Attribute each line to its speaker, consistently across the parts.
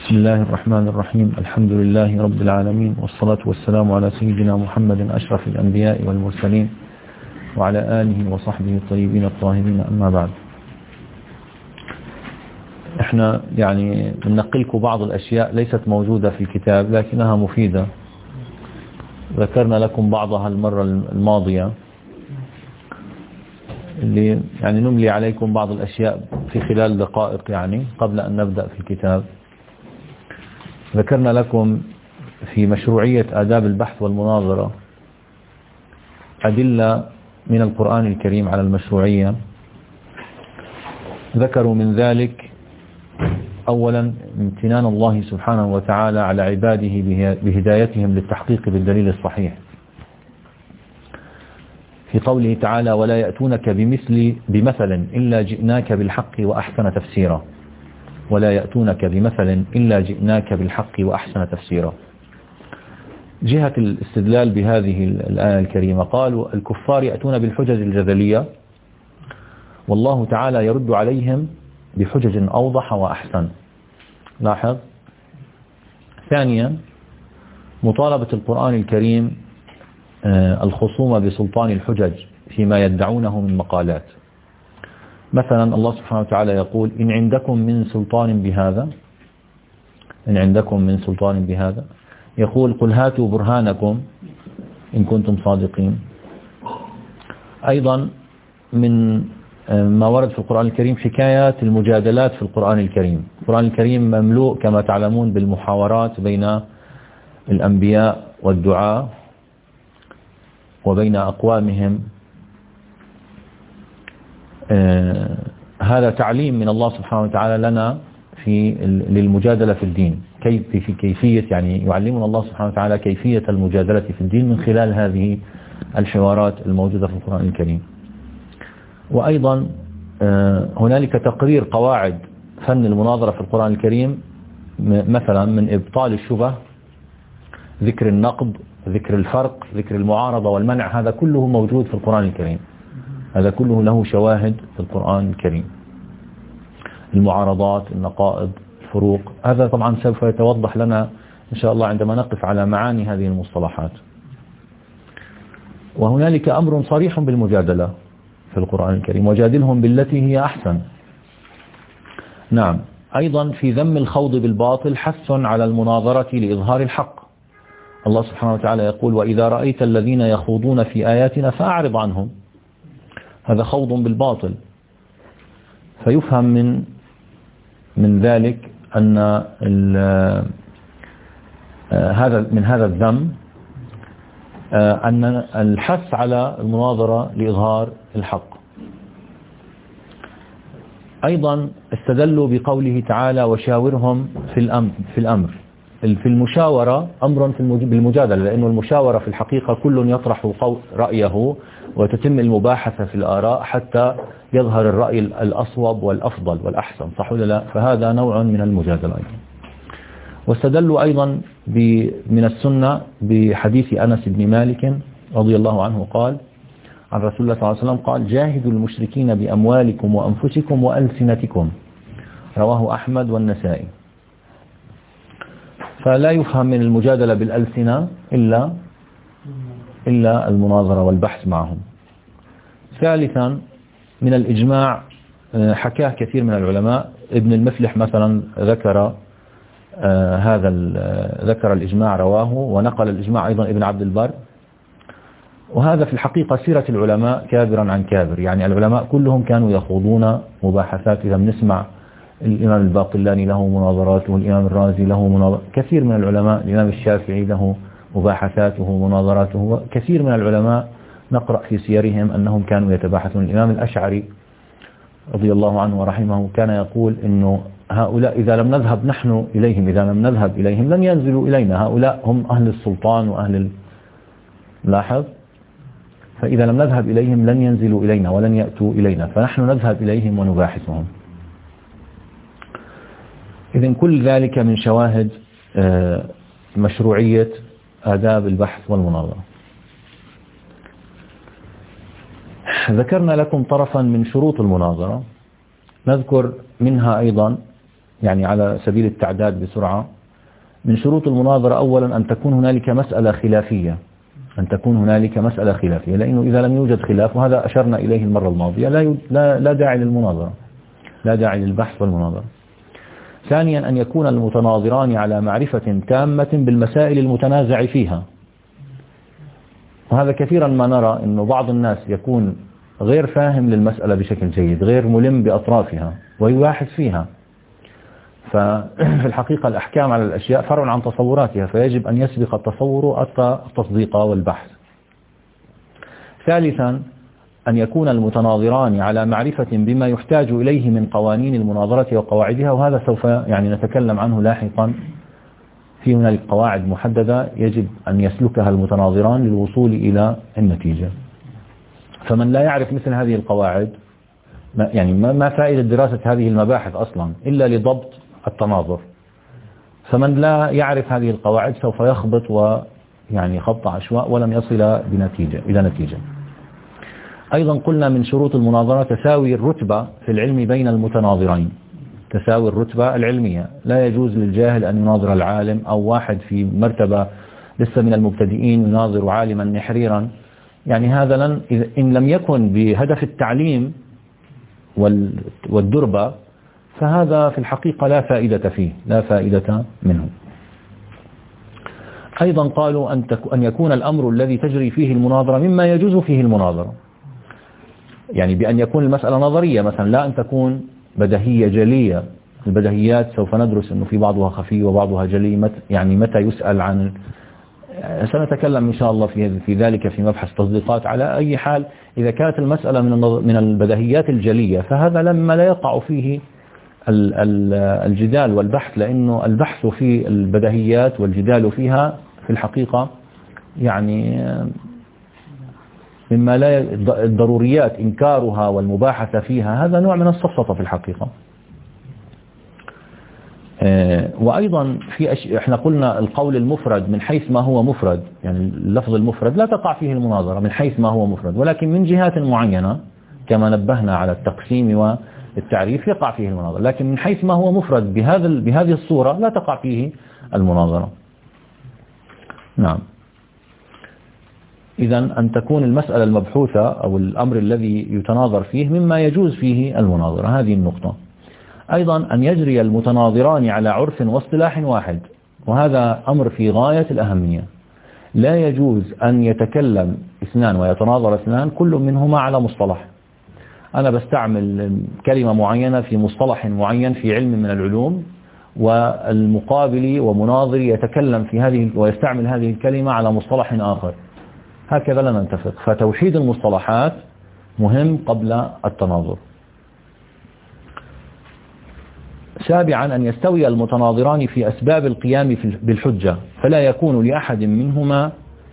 Speaker 1: بسم الله الرحمن الرحيم. الحمد لله رب العالمين، والصلاة والسلام على سيدنا محمد أشرف الأنبياء والمرسلين وعلى آله وصحبه الطيبين الطاهرين، أما بعد. احنا يعني بننقلكم بعض الأشياء ليست موجودة في الكتاب لكنها مفيدة، ذكرنا لكم بعضها المرة الماضية، اللي يعني نملي عليكم بعض الأشياء في خلال دقائق يعني قبل أن نبدأ في الكتاب. ذكرنا لكم في مشروعية آداب البحث والمناظرة أدلة من القرآن الكريم على المشروعية. ذكروا من ذلك أولا امتنان الله سبحانه وتعالى على عباده بهدايتهم للتحقيق بالدليل الصحيح، في قوله تعالى: ولا يأتونك بمثل إلا جئناك بالحق وأحسن تفسيرا. ولا يأتونك بمثل إلا جئناك بالحق وأحسن تفسيرا. جهة الاستدلال بهذه الآية الكريمة، قالوا الكفار يأتون بالحجج الجدلية، والله تعالى يرد عليهم بحجج أوضح وأحسن. لاحظ. ثانيا، مطالبة القرآن الكريم الخصوم بسلطان الحجج فيما يدعونه من مقالات. مثلا الله سبحانه وتعالى يقول: إن عندكم من سلطان بهذا، إن عندكم من سلطان بهذا. يقول: قل هاتوا برهانكم إن كنتم صادقين. أيضا من ما ورد في القرآن الكريم حكايات المجادلات في القرآن الكريم. القرآن الكريم مملوء كما تعلمون بالمحاورات بين الأنبياء والدعاة وبين أقوامهم. هذا تعليم من الله سبحانه وتعالى لنا للمجادلة في الدين، في كيفية، يعني يعلمنا الله سبحانه وتعالى كيفية المجادلة في الدين من خلال هذه الحوارات الموجودة في القرآن الكريم. وأيضا هنالك تقرير قواعد فن المناظرة في القرآن الكريم، مثلا من إبطال الشبه، ذكر النقد، ذكر الفرق، ذكر المعارضة والمنع. هذا كله موجود في القرآن الكريم، هذا كله له شواهد في القرآن الكريم. المعارضات، النقائض، الفروق، هذا طبعا سوف يتوضح لنا إن شاء الله عندما نقف على معاني هذه المصطلحات. وهنالك أمر صريح بالمجادلة في القرآن الكريم: وجادلهم بالتي هي أحسن. نعم. أيضا في ذم الخوض بالباطل حث على المناظرة لإظهار الحق. الله سبحانه وتعالى يقول: وإذا رأيت الذين يخوضون في آياتنا فأعرض عنهم. هذا خوض بالباطل. فيفهم من ذلك أن هذا الذم أن الحث على المناظرة لإظهار الحق. أيضا استدلوا بقوله تعالى: وشاورهم في الأمر. في المشاورة أمر بالمجادلة، لأن المشاورة في الحقيقة كل يطرح رأيه وتتم المباحثة في الآراء حتى يظهر الرأي الأصوب والأفضل والأحسن، صح ولا لا؟ فهذا نوع من المجادلة أيضا. واستدلوا أيضا من السنة بحديث أنس بن مالك رضي الله عنه قال عن رسول الله صلى الله عليه وسلم قال: جاهدوا المشركين بأموالكم وأنفسكم وألسنتكم. رواه أحمد والنسائي. فلا يفهم من المجادلة بالألسنة إلا المناظرة والبحث معهم. ثالثا، من الإجماع حكاه كثير من العلماء. ابن المفلح مثلا ذكر الإجماع، رواه، ونقل الإجماع أيضا ابن عبد البر. وهذا في الحقيقة سيرة العلماء كابرا عن كابر، يعني العلماء كلهم كانوا يخوضون مباحثات. إذا بنسمع الإمام الباقلاني له مناظراته، الإمام الرازي له مناظرات، كثير من العلماء، الإمام الشافعي له مباحثاته مناظراته، كثير من العلماء نقرأ في سيرهم أنهم كانوا يتباحثون. الإمام الأشعري رضي الله عنه ورحمه كان يقول إنه هؤلاء إذا لم نذهب نحن إليهم، إذا لم نذهب إليهم لن ينزلوا إلينا. هؤلاء هم أهل السلطان وأهل لاحظ. فإذا لم نذهب إليهم لن ينزلوا إلينا ولن يأتوا إلينا، فنحن نذهب إليهم ونباحثهم. إذن كل ذلك من شواهد مشروعية آداب البحث والمناظرة. ذكرنا لكم طرفا من شروط المناظرة، نذكر منها أيضا يعني على سبيل التعداد بسرعة. من شروط المناظرة أولا أن تكون هنالك مسألة خلافية، لأنه إذا لم يوجد خلاف، وهذا أشرنا إليه المرة الماضية، لا داعي للمناظرة، لا داعي للبحث والمناظرة. ثانيا أن يكون المتناظران على معرفة تامة بالمسائل المتنازع فيها، وهذا كثيرا ما نرى أنه بعض الناس يكون غير فاهم للمسألة بشكل جيد، غير ملم بأطرافها ويباحث فيها. ففي الحقيقة الأحكام على الأشياء فرع عن تصوراتها، فيجب أن يسبق التصور التصديق والبحث. ثالثا أن يكون المتناظران على معرفة بما يحتاج إليه من قوانين المناظرة وقواعدها، وهذا سوف نتكلم عنه لاحقا. في هنالك قواعد محددة يجب أن يسلكها المتناظران للوصول إلى النتيجة. فمن لا يعرف مثل هذه القواعد، ما فائدة دراسة هذه المباحث أصلا إلا لضبط التناظر؟ فمن لا يعرف هذه القواعد سوف يخبط خبط عشواء ولن يصل إلى نتيجة. أيضا قلنا من شروط المناظرة تساوي الرتبة في العلم بين المتناظرين، تساوي الرتبة العلمية. لا يجوز للجاهل أن يناظر العالم، أو واحد في مرتبة لسه من المبتدئين يناظر عالما نحريرا. هذا إن لم يكن بهدف التعليم والدربة، فهذا في الحقيقة لا فائدة فيه، لا فائدة منه. أيضا قالوا أن يكون الأمر الذي تجري فيه المناظرة مما يجوز فيه المناظرة، بأن يكون المسألة نظرية مثلا، لا أن تكون بديهية جلية. البديهيات سوف ندرس أنه في بعضها خفي وبعضها جلي، متى يسأل عن، سنتكلم إن شاء الله في ذلك في مبحث تصديقات. على أي حال، إذا كانت المسألة من البديهيات الجلية، فهذا لما لا يقع فيه الجدال والبحث، لأنه البحث في البديهيات والجدال فيها في الحقيقة مما لا الضروريات إنكارها والمباحثة فيها، هذا نوع من السفسطة في الحقيقة. وأيضا احنا قلنا القول المفرد من حيث ما هو مفرد، اللفظ المفرد لا تقع فيه المناظرة من حيث ما هو مفرد، ولكن من جهات معينة كما نبهنا على التقسيم والتعريف يقع فيه المناظرة، لكن من حيث ما هو مفرد بهذه الصورة لا تقع فيه المناظرة. نعم. إذن أن تكون المسألة المبحوثة أو الأمر الذي يتناظر فيه مما يجوز فيه المناظرة، هذه النقطة. أيضا أن يجري المتناظران على عرف واصطلاح واحد، وهذا أمر في غاية الأهمية. لا يجوز أن يتكلم اثنان ويتناظر اثنان كل منهما على مصطلح. أنا بستعمل كلمة معينة في مصطلح معين في علم من العلوم، والمقابل ومناظري يتكلم في هذه ويستعمل هذه الكلمة على مصطلح آخر، هكذا لا نتفق. فتوحيد المصطلحات مهم قبل التناظر. سابعا أن يستوي المتناظران في أسباب القيام بالحجة، فلا يكون لأحد منهما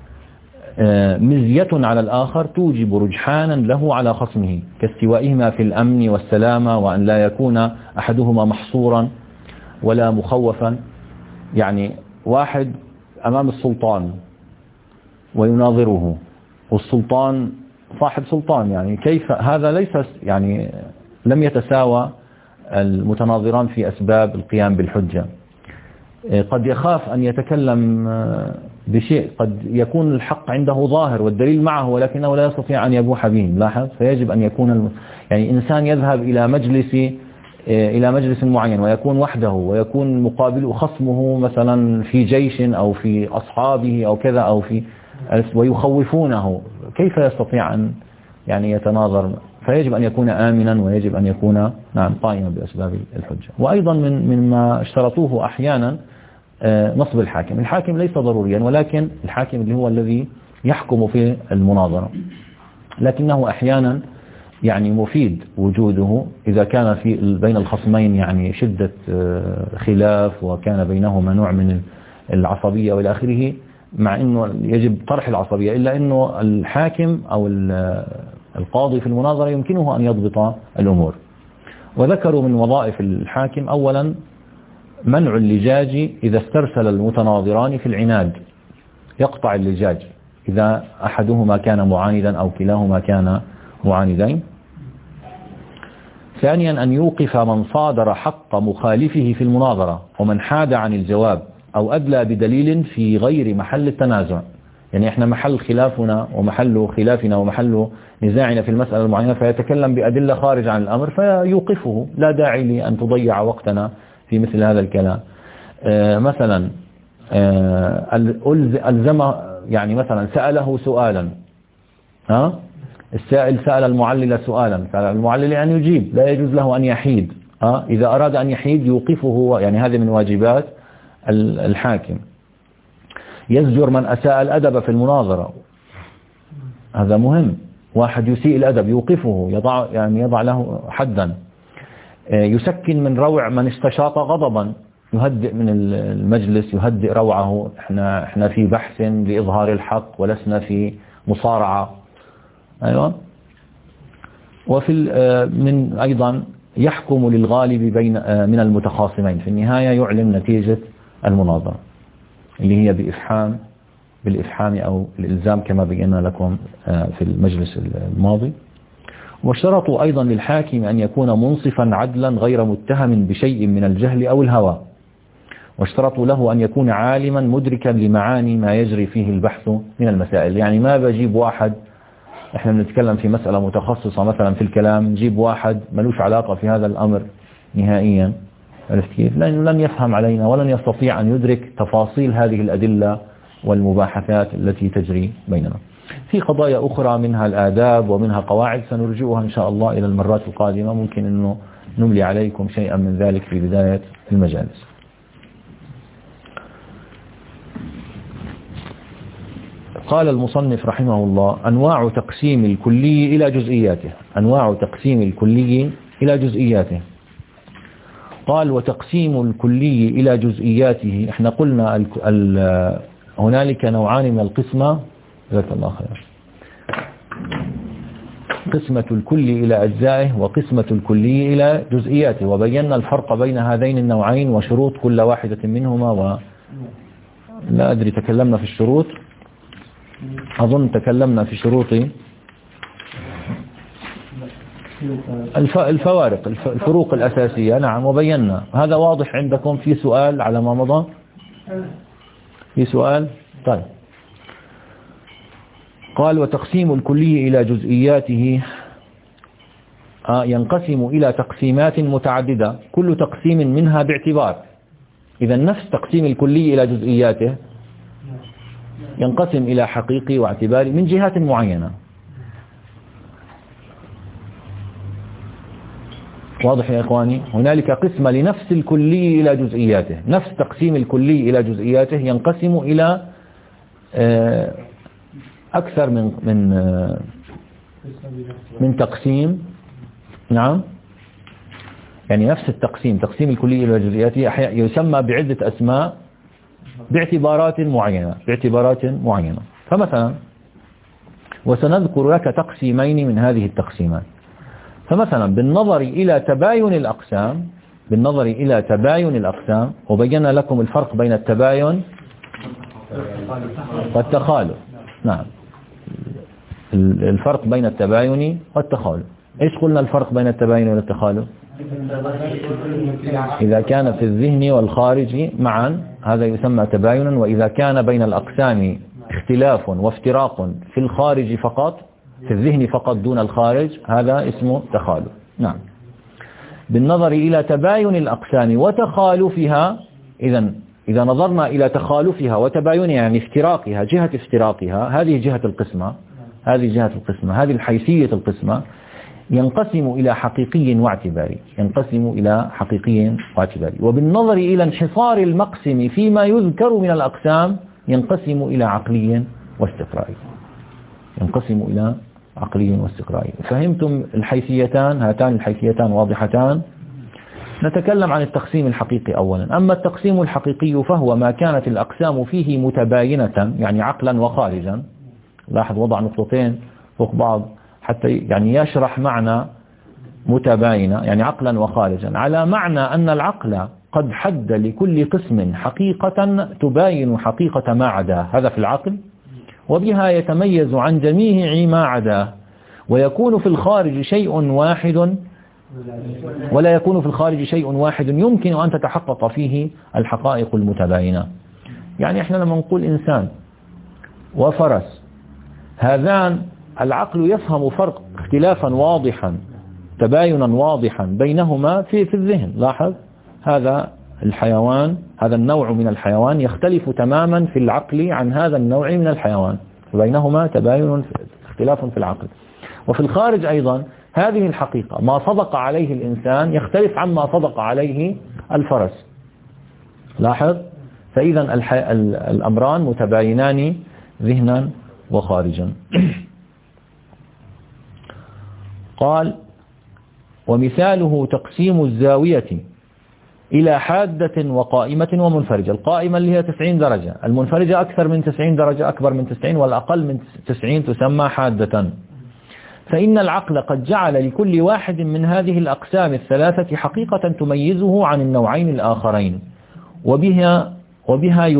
Speaker 1: مزية على الآخر توجب رجحانا له على خصمه، كاستوائهما في الأمن والسلامة، وأن لا يكون أحدهما محصورا ولا مخوفا. واحد أمام السلطان ويناظره، والسلطان صاحب سلطان، كيف هذا؟ ليس لم يتساوى المتناظران في أسباب القيام بالحجة. قد يخاف أن يتكلم بشيء قد يكون الحق عنده ظاهر والدليل معه، ولكنه لا يستطيع أن يبوح به، لاحظ. فيجب أن يكون إنسان يذهب إلى مجلس معين ويكون وحده، ويكون مقابل خصمه مثلا في جيش أو في أصحابه أو كذا أو ويخوفونه، كيف يستطيع أن يتناظر؟ فيجب أن يكون آمنا، ويجب أن يكون قائما بأسباب الحجة. وأيضا مما اشترطوه أحيانا نصب الحاكم. الحاكم ليس ضروريا، ولكن الحاكم اللي هو الذي يحكم في المناظرة، لكنه أحيانا مفيد وجوده إذا كان في بين الخصمين شدة خلاف، وكان بينهما نوع من العصبية وإلى آخره، مع أنه يجب طرح العصبية، إلا أنه الحاكم أو القاضي في المناظرة يمكنه أن يضبط الأمور. وذكروا من وظائف الحاكم أولا منع اللجاج إذا استرسل المتناظران في العناد، يقطع اللجاج إذا أحدهما كان معاندا أو كلاهما كان معاندين. ثانيا أن يوقف من صادر حق مخالفه في المناظرة ومن حاد عن الجواب أو أدلى بدليل في غير محل التنازع. يعني إحنا محل خلافنا ومحل نزاعنا في المسألة المعينة، فيتكلم بأدلة خارج عن الأمر فيوقفه، لا داعي لأن تضيع وقتنا في مثل هذا الكلام. مثلا ألزم، يعني مثلا سأله سؤالا، السائل سأل المعلل سؤالا، فالمعلل أن يجيب، لا يجوز له أن يحيد. إذا أراد أن يحيد يوقفه، يعني هذه من واجبات الحاكم. يزجر من أساء الأدب في المناظرة، هذا مهم. واحد يسيء الأدب يوقفه، يضع له حدا. يسكن من روع من استشاط غضبا، يهدئ من المجلس، يهدئ روعه. احنا في بحث لإظهار الحق ولسنا في مصارعة. أيوة. وفي من أيضا يحكم للغالب بين من المتخاصمين، في النهاية يعلن نتيجة المناظرة اللي هي بالإفحام أو الإلزام كما بينا لكم في المجلس الماضي. واشترطوا أيضا للحاكم أن يكون منصفا عدلا غير متهم بشيء من الجهل أو الهوى. واشترطوا له أن يكون عالما مدركا لمعاني ما يجري فيه البحث من المسائل. يعني ما بجيب واحد، احنا بنتكلم في مسألة متخصصة مثلا في الكلام، نجيب واحد ملوش علاقة في هذا الأمر نهائيا، عرفت كيف؟ لأنه لن يفهم علينا ولن يستطيع أن يدرك تفاصيل هذه الأدلة والمباحثات التي تجري بيننا. في قضايا أخرى منها الآداب ومنها قواعد سنرجعها إن شاء الله إلى المرات القادمة، ممكن أنه نملي عليكم شيئا من ذلك في بداية المجالس. قال المصنف رحمه الله: أنواع تقسيم الكلي إلى جزئياته. أنواع تقسيم الكلي إلى جزئياته. قال: وتقسيم الكلي إلى جزئياته، احنا قلنا هنالك نوعان من القسمة، جزاك الله خير، قسمة الكلي إلى أجزائه وقسمة الكلي إلى جزئياته، وبينا الفرق بين هذين النوعين وشروط كل واحدة منهما. لا أدري تكلمنا في الشروط، أظن تكلمنا في شروط الفوارق، الفروق الأساسية. نعم، وبينا هذا واضح عندكم. في سؤال على ما مضى؟ في سؤال؟ طيب. قال: وتقسيم الكلي إلى جزئياته ينقسم إلى تقسيمات متعددة كل تقسيم منها باعتبار. إذا نفس تقسيم الكلي إلى جزئياته ينقسم إلى حقيقي واعتباري من جهات معينة. واضح يا إخواني؟ هنالك قسمة لنفس الكلي إلى جزئياته. نفس تقسيم الكلي إلى جزئياته ينقسم إلى أكثر من تقسيم. نعم، يعني نفس التقسيم، تقسيم الكلي إلى جزئياته يسمى بعدة أسماء باعتبارات معينة. فمثلا، وسنذكر لك تقسيمين من هذه التقسيمات. فمثلا بالنظر إلى تباين الأقسام، وبينا لكم الفرق بين التباين والتخالف. نعم، الفرق بين التباين والتخالف. إيش قلنا الفرق بين التباين والتخالف؟ إذا كان في الذهن والخارج معا هذا يسمى تباينا، وإذا كان بين الأقسام اختلاف وافتراق في الخارج فقط، في الذهن فقط دون الخارج، هذا اسمه تخالف. نعم. بالنظر إلى تباين الأقسام وتخالفها، إذا نظرنا إلى تخالفها وتباينها يعني افتراقها، جهة افتراقها، هذه جهة القسمة، هذه الحيثية القسمة، ينقسم إلى حقيقي واعتباري. وبالنظر إلى انحصار المقسم فيما يذكر من الأقسام ينقسم إلى عقلي واستقرائي. فهمتم الحيثيتان؟ هاتان الحيثيتان واضحتان. نتكلم عن التقسيم الحقيقي أولا. أما التقسيم الحقيقي فهو ما كانت الأقسام فيه متباينة، يعني عقلا وخارجا. لاحظ وضع نقطتين فوق بعض حتى يعني يشرح معنى متباينة، يعني عقلا وخارجا، على معنى أن العقل قد حد لكل قسم حقيقة تباين حقيقة ما عداه، هذا في العقل، وبها يتميز عن جميع ما عداه، ويكون في الخارج شيء واحد ولا يكون في الخارج شيء واحد يمكن أن تتحقق فيه الحقائق المتباينة. يعني احنا لما نقول إنسان وفرس، هذان العقل يفهم فرق اختلافا واضحا تباينا واضحا بينهما في الذهن. لاحظ هذا الحيوان، هذا النوع من الحيوان يختلف تماما في العقل عن هذا النوع من الحيوان، بينهما تباين اختلاف في العقل. وفي الخارج أيضا هذه الحقيقة، ما صدق عليه الإنسان يختلف عما صدق عليه الفرس. لاحظ، فإذا الأمران متباينان ذهنا وخارجا. قال: ومثاله تقسيم الزاوية إلى حادة وقائمة ومنفرجة. القائمة اللي هي 90 درجة، المنفرجة أكثر من 90 درجة، أكبر من 90 والأقل من 90 تسمى حادة. فإن العقل قد جعل لكل واحد من هذه الأقسام الثلاثة حقيقة تميزه عن النوعين الآخرين، وبها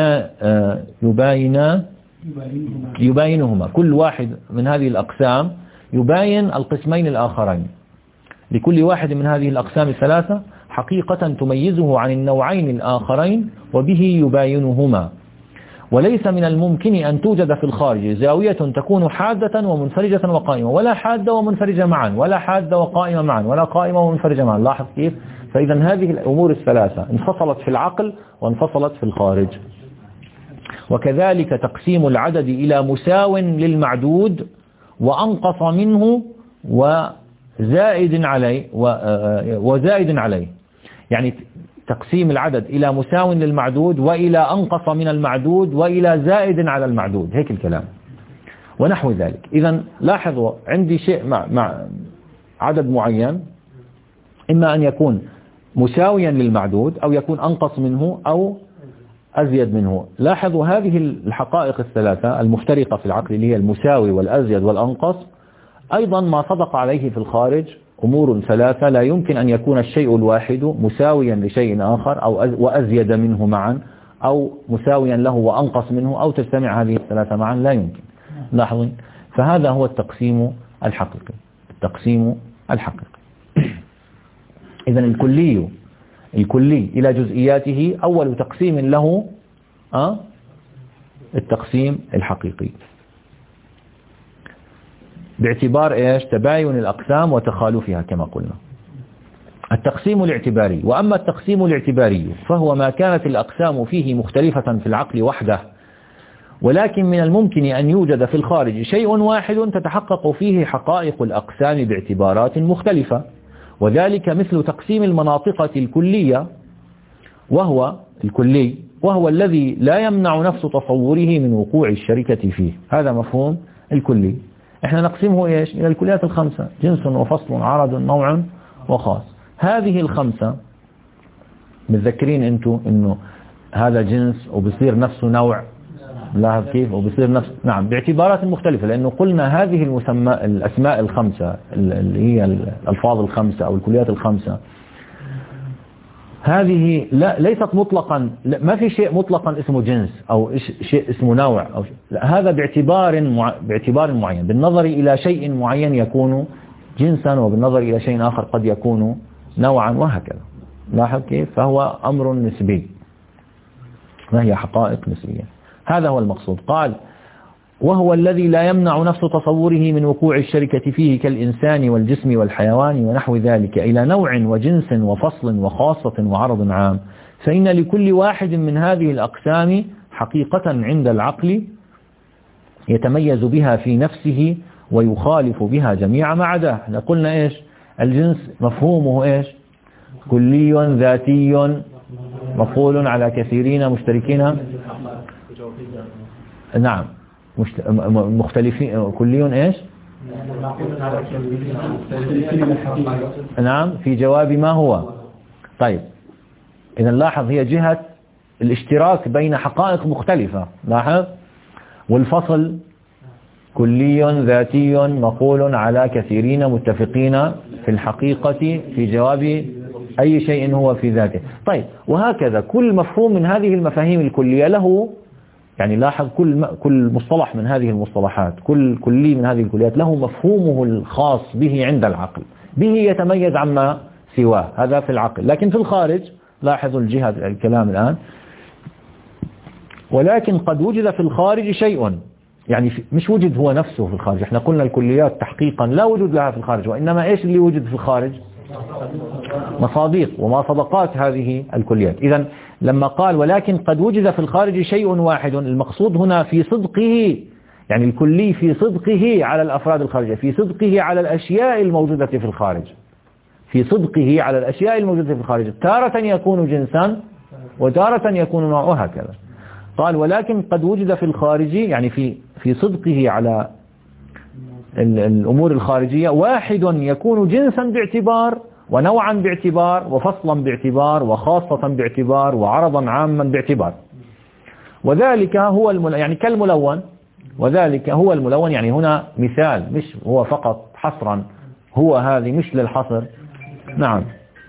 Speaker 1: يباينهما. كل واحد من هذه الأقسام يباين القسمين الآخرين. لكل واحد من هذه الأقسام الثلاثة حقيقة تميزه عن النوعين الآخرين وبه يباينهما. وليس من الممكن أن توجد في الخارج زاوية تكون حادة ومنفرجة وقائمة، ولا حادة ومنفرجة معا، ولا حادة وقائمة معا، ولا قائمة ومنفرجة معا. لاحظ كيف؟ فإذا هذه الأمور الثلاثة انفصلت في العقل وانفصلت في الخارج. وكذلك تقسيم العدد إلى مساو للمعدود وأنقص منه وزائد عليه. يعني تقسيم العدد إلى مساو للمعدود وإلى أنقص من المعدود وإلى زائد على المعدود، هيك الكلام ونحو ذلك. إذا لاحظوا، عندي شيء مع عدد معين، إما أن يكون مساويا للمعدود أو يكون أنقص منه أو أزيد منه. لاحظوا هذه الحقائق الثلاثة المفترقة في العقل اللي هي المساوي والأزيد والأنقص، أيضا ما صدق عليه في الخارج أمور ثلاثة لا يمكن أن يكون الشيء الواحد مساويا لشيء آخر أو وأزيد منه معا، أو مساويا له وأنقص منه، أو تجتمع هذه الثلاثة معا، لا يمكن. لاحظوا، فهذا هو التقسيم الحقيقي. التقسيم الحقيقي. إذن الكلي إلى جزئياته أول تقسيم له التقسيم الحقيقي، باعتبار إيش؟ تباين الأقسام وتخالفها كما قلنا. التقسيم الاعتباري. وأما التقسيم الاعتباري فهو ما كانت الأقسام فيه مختلفة في العقل وحده، ولكن من الممكن أن يوجد في الخارج شيء واحد تتحقق فيه حقائق الأقسام باعتبارات مختلفة، وذلك مثل تقسيم المناطق الكلية وهو الذي لا يمنع نفس تصوره من وقوع الشركة فيه. هذا مفهوم الكلي. احنا نقسمه ايش؟ الى الكليات الخمسة: جنس وفصل عرض نوع وخاص. هذه الخمسة متذكرين انتم انه هذا جنس وبصير نفسه نوع، لاحظ كيف؟ وبصير نفس، نعم، باعتبارات مختلفة، لانه قلنا هذه الاسماء الخمسة اللي هي الالفاظ الخمسة او الكليات الخمسة، هذه ليست مطلقا، ما في شيء مطلقا اسمه جنس أو شيء اسمه نوع أو لا، هذا باعتبار معين، بالنظر إلى شيء معين يكون جنسا، وبالنظر إلى شيء آخر قد يكون نوعا، وهكذا. لاحظ كيف؟ فهو أمر نسبي، ما هي حقائق نسبية. هذا هو المقصود. قال: وهو الذي لا يمنع نفس تصوره من وقوع الشركة فيه كالإنسان والجسم والحيوان ونحو ذلك إلى نوع وجنس وفصل وخاصة وعرض عام، فإن لكل واحد من هذه الأقسام حقيقة عند العقل يتميز بها في نفسه ويخالف بها جميع ما عداه. احنا قلنا إيش؟ الجنس مفهومه إيش؟ كلي ذاتي مفعول على كثيرين مشتركين، نعم، مختلفين، كلي ايش؟ نعم، في جواب ما هو. طيب، إذا لاحظ هي جهة الاشتراك بين حقائق مختلفة. لاحظ، والفصل كلي ذاتي مقول على كثيرين متفقين في الحقيقة في جواب أي شيء هو في ذاته. طيب، وهكذا كل مفهوم من هذه المفاهيم الكلية له، يعني لاحظ كل مصطلح من هذه المصطلحات، كل كلي من هذه الكليات له مفهومه الخاص به عند العقل. به يتميز عما سواه. هذا في العقل. لكن في الخارج لاحظوا الجهة الكلام الآن، ولكن قد وجد في الخارج شيء، يعني مش وجد هو نفسه في الخارج. احنا قلنا الكليات تحقيقا لا وجود لها في الخارج، وإنما إيش اللي وجد في الخارج؟ مصادق ومصادقات هذه الكليات. إذن لما قال ولكن قد وجد في الخارج شيء واحد، المقصود هنا في صدقه، يعني الكلي في صدقه على الأفراد الخارجية، في صدقه على الأشياء الموجودة في الخارج، في صدقه على الأشياء الموجودة في الخارج، تارة يكون جنسا وتارة يكون نوعه، هكذا. قال ولكن قد وجد في الخارج، يعني في صدقه على الأمور الخارجية، واحد يكون جنسا باعتبار، ونوعا باعتبار، وفصلا باعتبار، وخاصة باعتبار، وعرضا عاما باعتبار. وذلك هو يعني كالملون، وذلك هو الملون. يعني هنا مثال، مش هو فقط حصرا، هو هذه مش للحصر. نعم.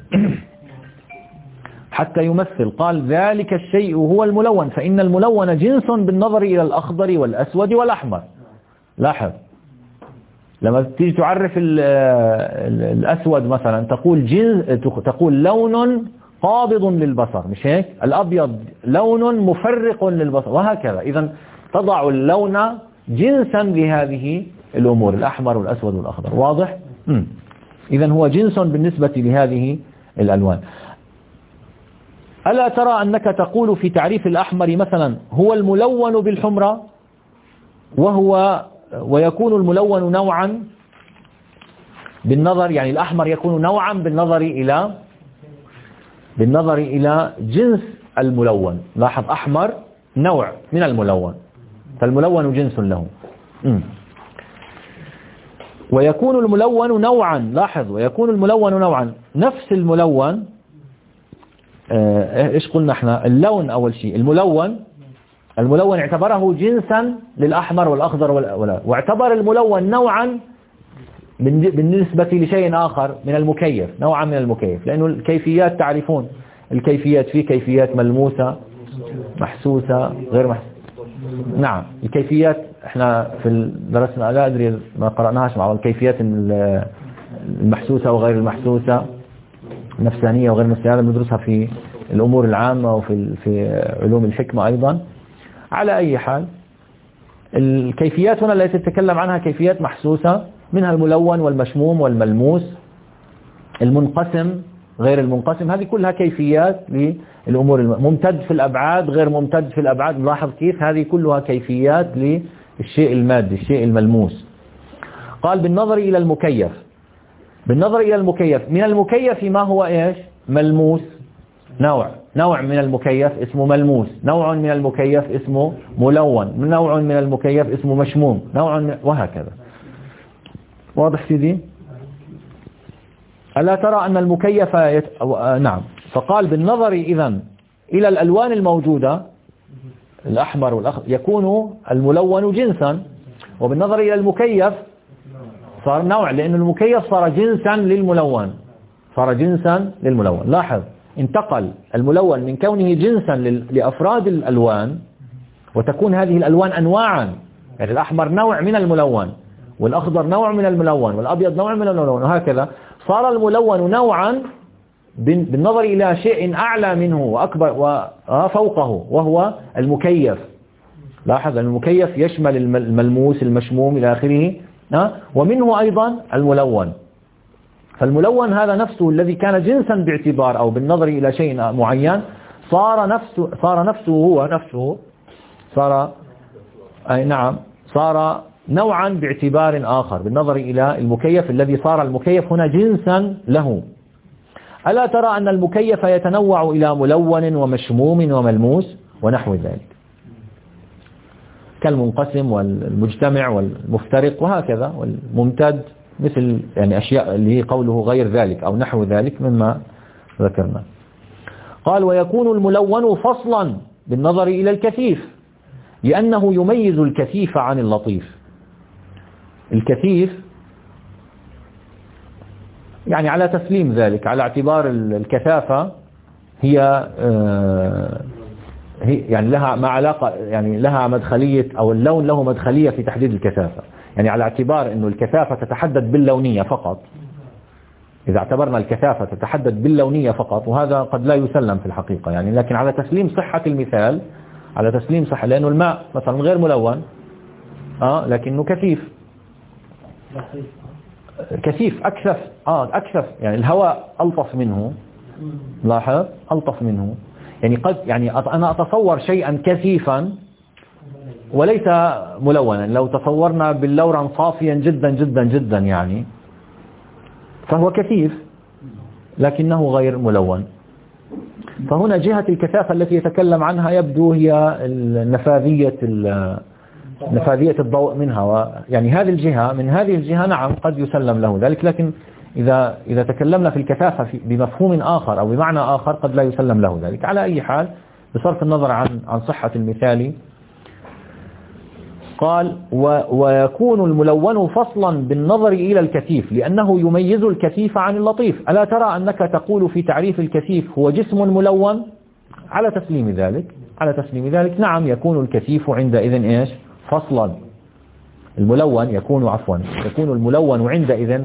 Speaker 1: حتى يمثل. قال ذلك الشيء هو الملون، فإن الملون جنس بالنظر إلى الأخضر والأسود والأحمر. لاحظ لما تيجي تعرف الأسود مثلا تقول لون قابض للبصر، مش هيك؟ الأبيض لون مفرق للبصر، وهكذا. إذن تضع اللون جنسا لهذه الأمور، الأحمر والأسود والأخضر. واضح؟ إذن هو جنس بالنسبة لهذه الألوان. ألا ترى أنك تقول في تعريف الأحمر مثلا هو الملون بالحمرة، ويكون الملون نوعا بالنظر، يعني الأحمر يكون نوعا بالنظر إلى جنس الملون. لاحظ أحمر نوع من الملون، فالملون جنس له. ويكون الملون نوعا، لاحظ ويكون الملون نوعا، نفس الملون. ايش قلنا احنا؟ اللون اول شيء، الملون اعتبره جنسا للأحمر والأخضر واعتبر الملون نوعا بالنسبة لشيء آخر من المكيف، نوعا من المكيف، لأنه الكيفيات تعرفون الكيفيات، في كيفيات ملموسة محسوسة غير محسوسة. نعم الكيفيات احنا في درسنا، لا أدري ما قرأناهاش مع الكيفيات المحسوسة وغير المحسوسة، النفسانية وغير النفسانية، هذا بندرسها في الأمور العامة وفي علوم الحكمة أيضا. على أي حال الكيفيات هنا التي تتكلم عنها كيفيات محسوسة، منها الملون والمشموم والملموس، المنقسم غير المنقسم، هذه كلها كيفيات للأمور. ممتد في الأبعاد غير ممتد في الأبعاد، ملاحظ كيف هذه كلها كيفيات للشيء المادي، الشيء الملموس. قال بالنظر إلى المكيف، بالنظر إلى المكيف، من المكيف ما هو إيش؟ ملموس، نوع من المكيف اسمه ملموس، نوع من المكيف اسمه ملون، نوع من المكيف اسمه مشموم، وهكذا. واضح سيدي؟ ألا ترى أن المكيف نعم. فقال بالنظر إذن إلى الألوان الموجودة، الأحمر والأخضر، يكون الملون جنسا، وبالنظر إلى المكيف صار نوع، لأن المكيف صار جنسا للملون، صار جنسا للملون. لاحظ انتقل الملون من كونه جنسا لأفراد الألوان، وتكون هذه الألوان أنواعا، يعني الأحمر نوع من الملون، والأخضر نوع من الملون، والأبيض نوع من الملون، وهكذا. صار الملون نوعا بالنظر إلى شيء أعلى منه وأكبر وفوقه، وهو المكيف. لاحظ المكيف يشمل الملموس المشموم إلى آخره، ومنه أيضا الملون. فالملون هذا نفسه الذي كان جنسا باعتبار أو بالنظر إلى شيء معين، صار نوعا باعتبار آخر بالنظر إلى المكيف، الذي صار المكيف هنا جنسا له. ألا ترى أن المكيف يتنوع إلى ملون ومشموم وملموس ونحو ذلك، كالمنقسم والمجتمع والمفترق وهكذا، والممتد، مثل يعني أشياء اللي قوله غير ذلك أو نحو ذلك مما ذكرنا. قال ويكون الملون فصلا بالنظر إلى الكثيف، لأنه يميز الكثيف عن اللطيف. الكثيف يعني على تسليم ذلك، على اعتبار الكثافة هي يعني لها ما علاقة، يعني لها مدخلية، أو اللون له مدخلية في تحديد الكثافة، يعني على اعتبار أنه الكثافة تتحدد باللونية فقط، إذا اعتبرنا الكثافة تتحدد باللونية فقط، وهذا قد لا يسلم في الحقيقة يعني، لكن على تسليم صحة المثال، على تسليم صحة، لأنه الماء مثلا غير ملون لكنه كثيف، كثيف أكثف أكثف يعني الهواء ألطف منه، لاحظ ألطف منه، يعني قد يعني أنا أتصور شيئا كثيفا وليس ملونا، لو تصورنا باللورا صافيا جدا جدا جدا يعني فهو كثيف لكنه غير ملون. فهنا جهة الكثافة التي يتكلم عنها يبدو هي نفاذية الضوء منها، يعني هذه الجهة، من هذه الجهة نعم قد يسلم له ذلك، لكن إذا تكلمنا في الكثافة بمفهوم آخر أو بمعنى آخر قد لا يسلم له ذلك. على أي حال بصرف النظر عن صحة المثال، قال ويكون الملون فصلا بالنظر إلى الكثيف لأنه يميز الكثيف عن اللطيف. ألا ترى أنك تقول في تعريف الكثيف هو جسم ملون؟ على تسليم ذلك نعم يكون الكثيف عندئذ إيش؟ فصلا. يكون الملون عندئذ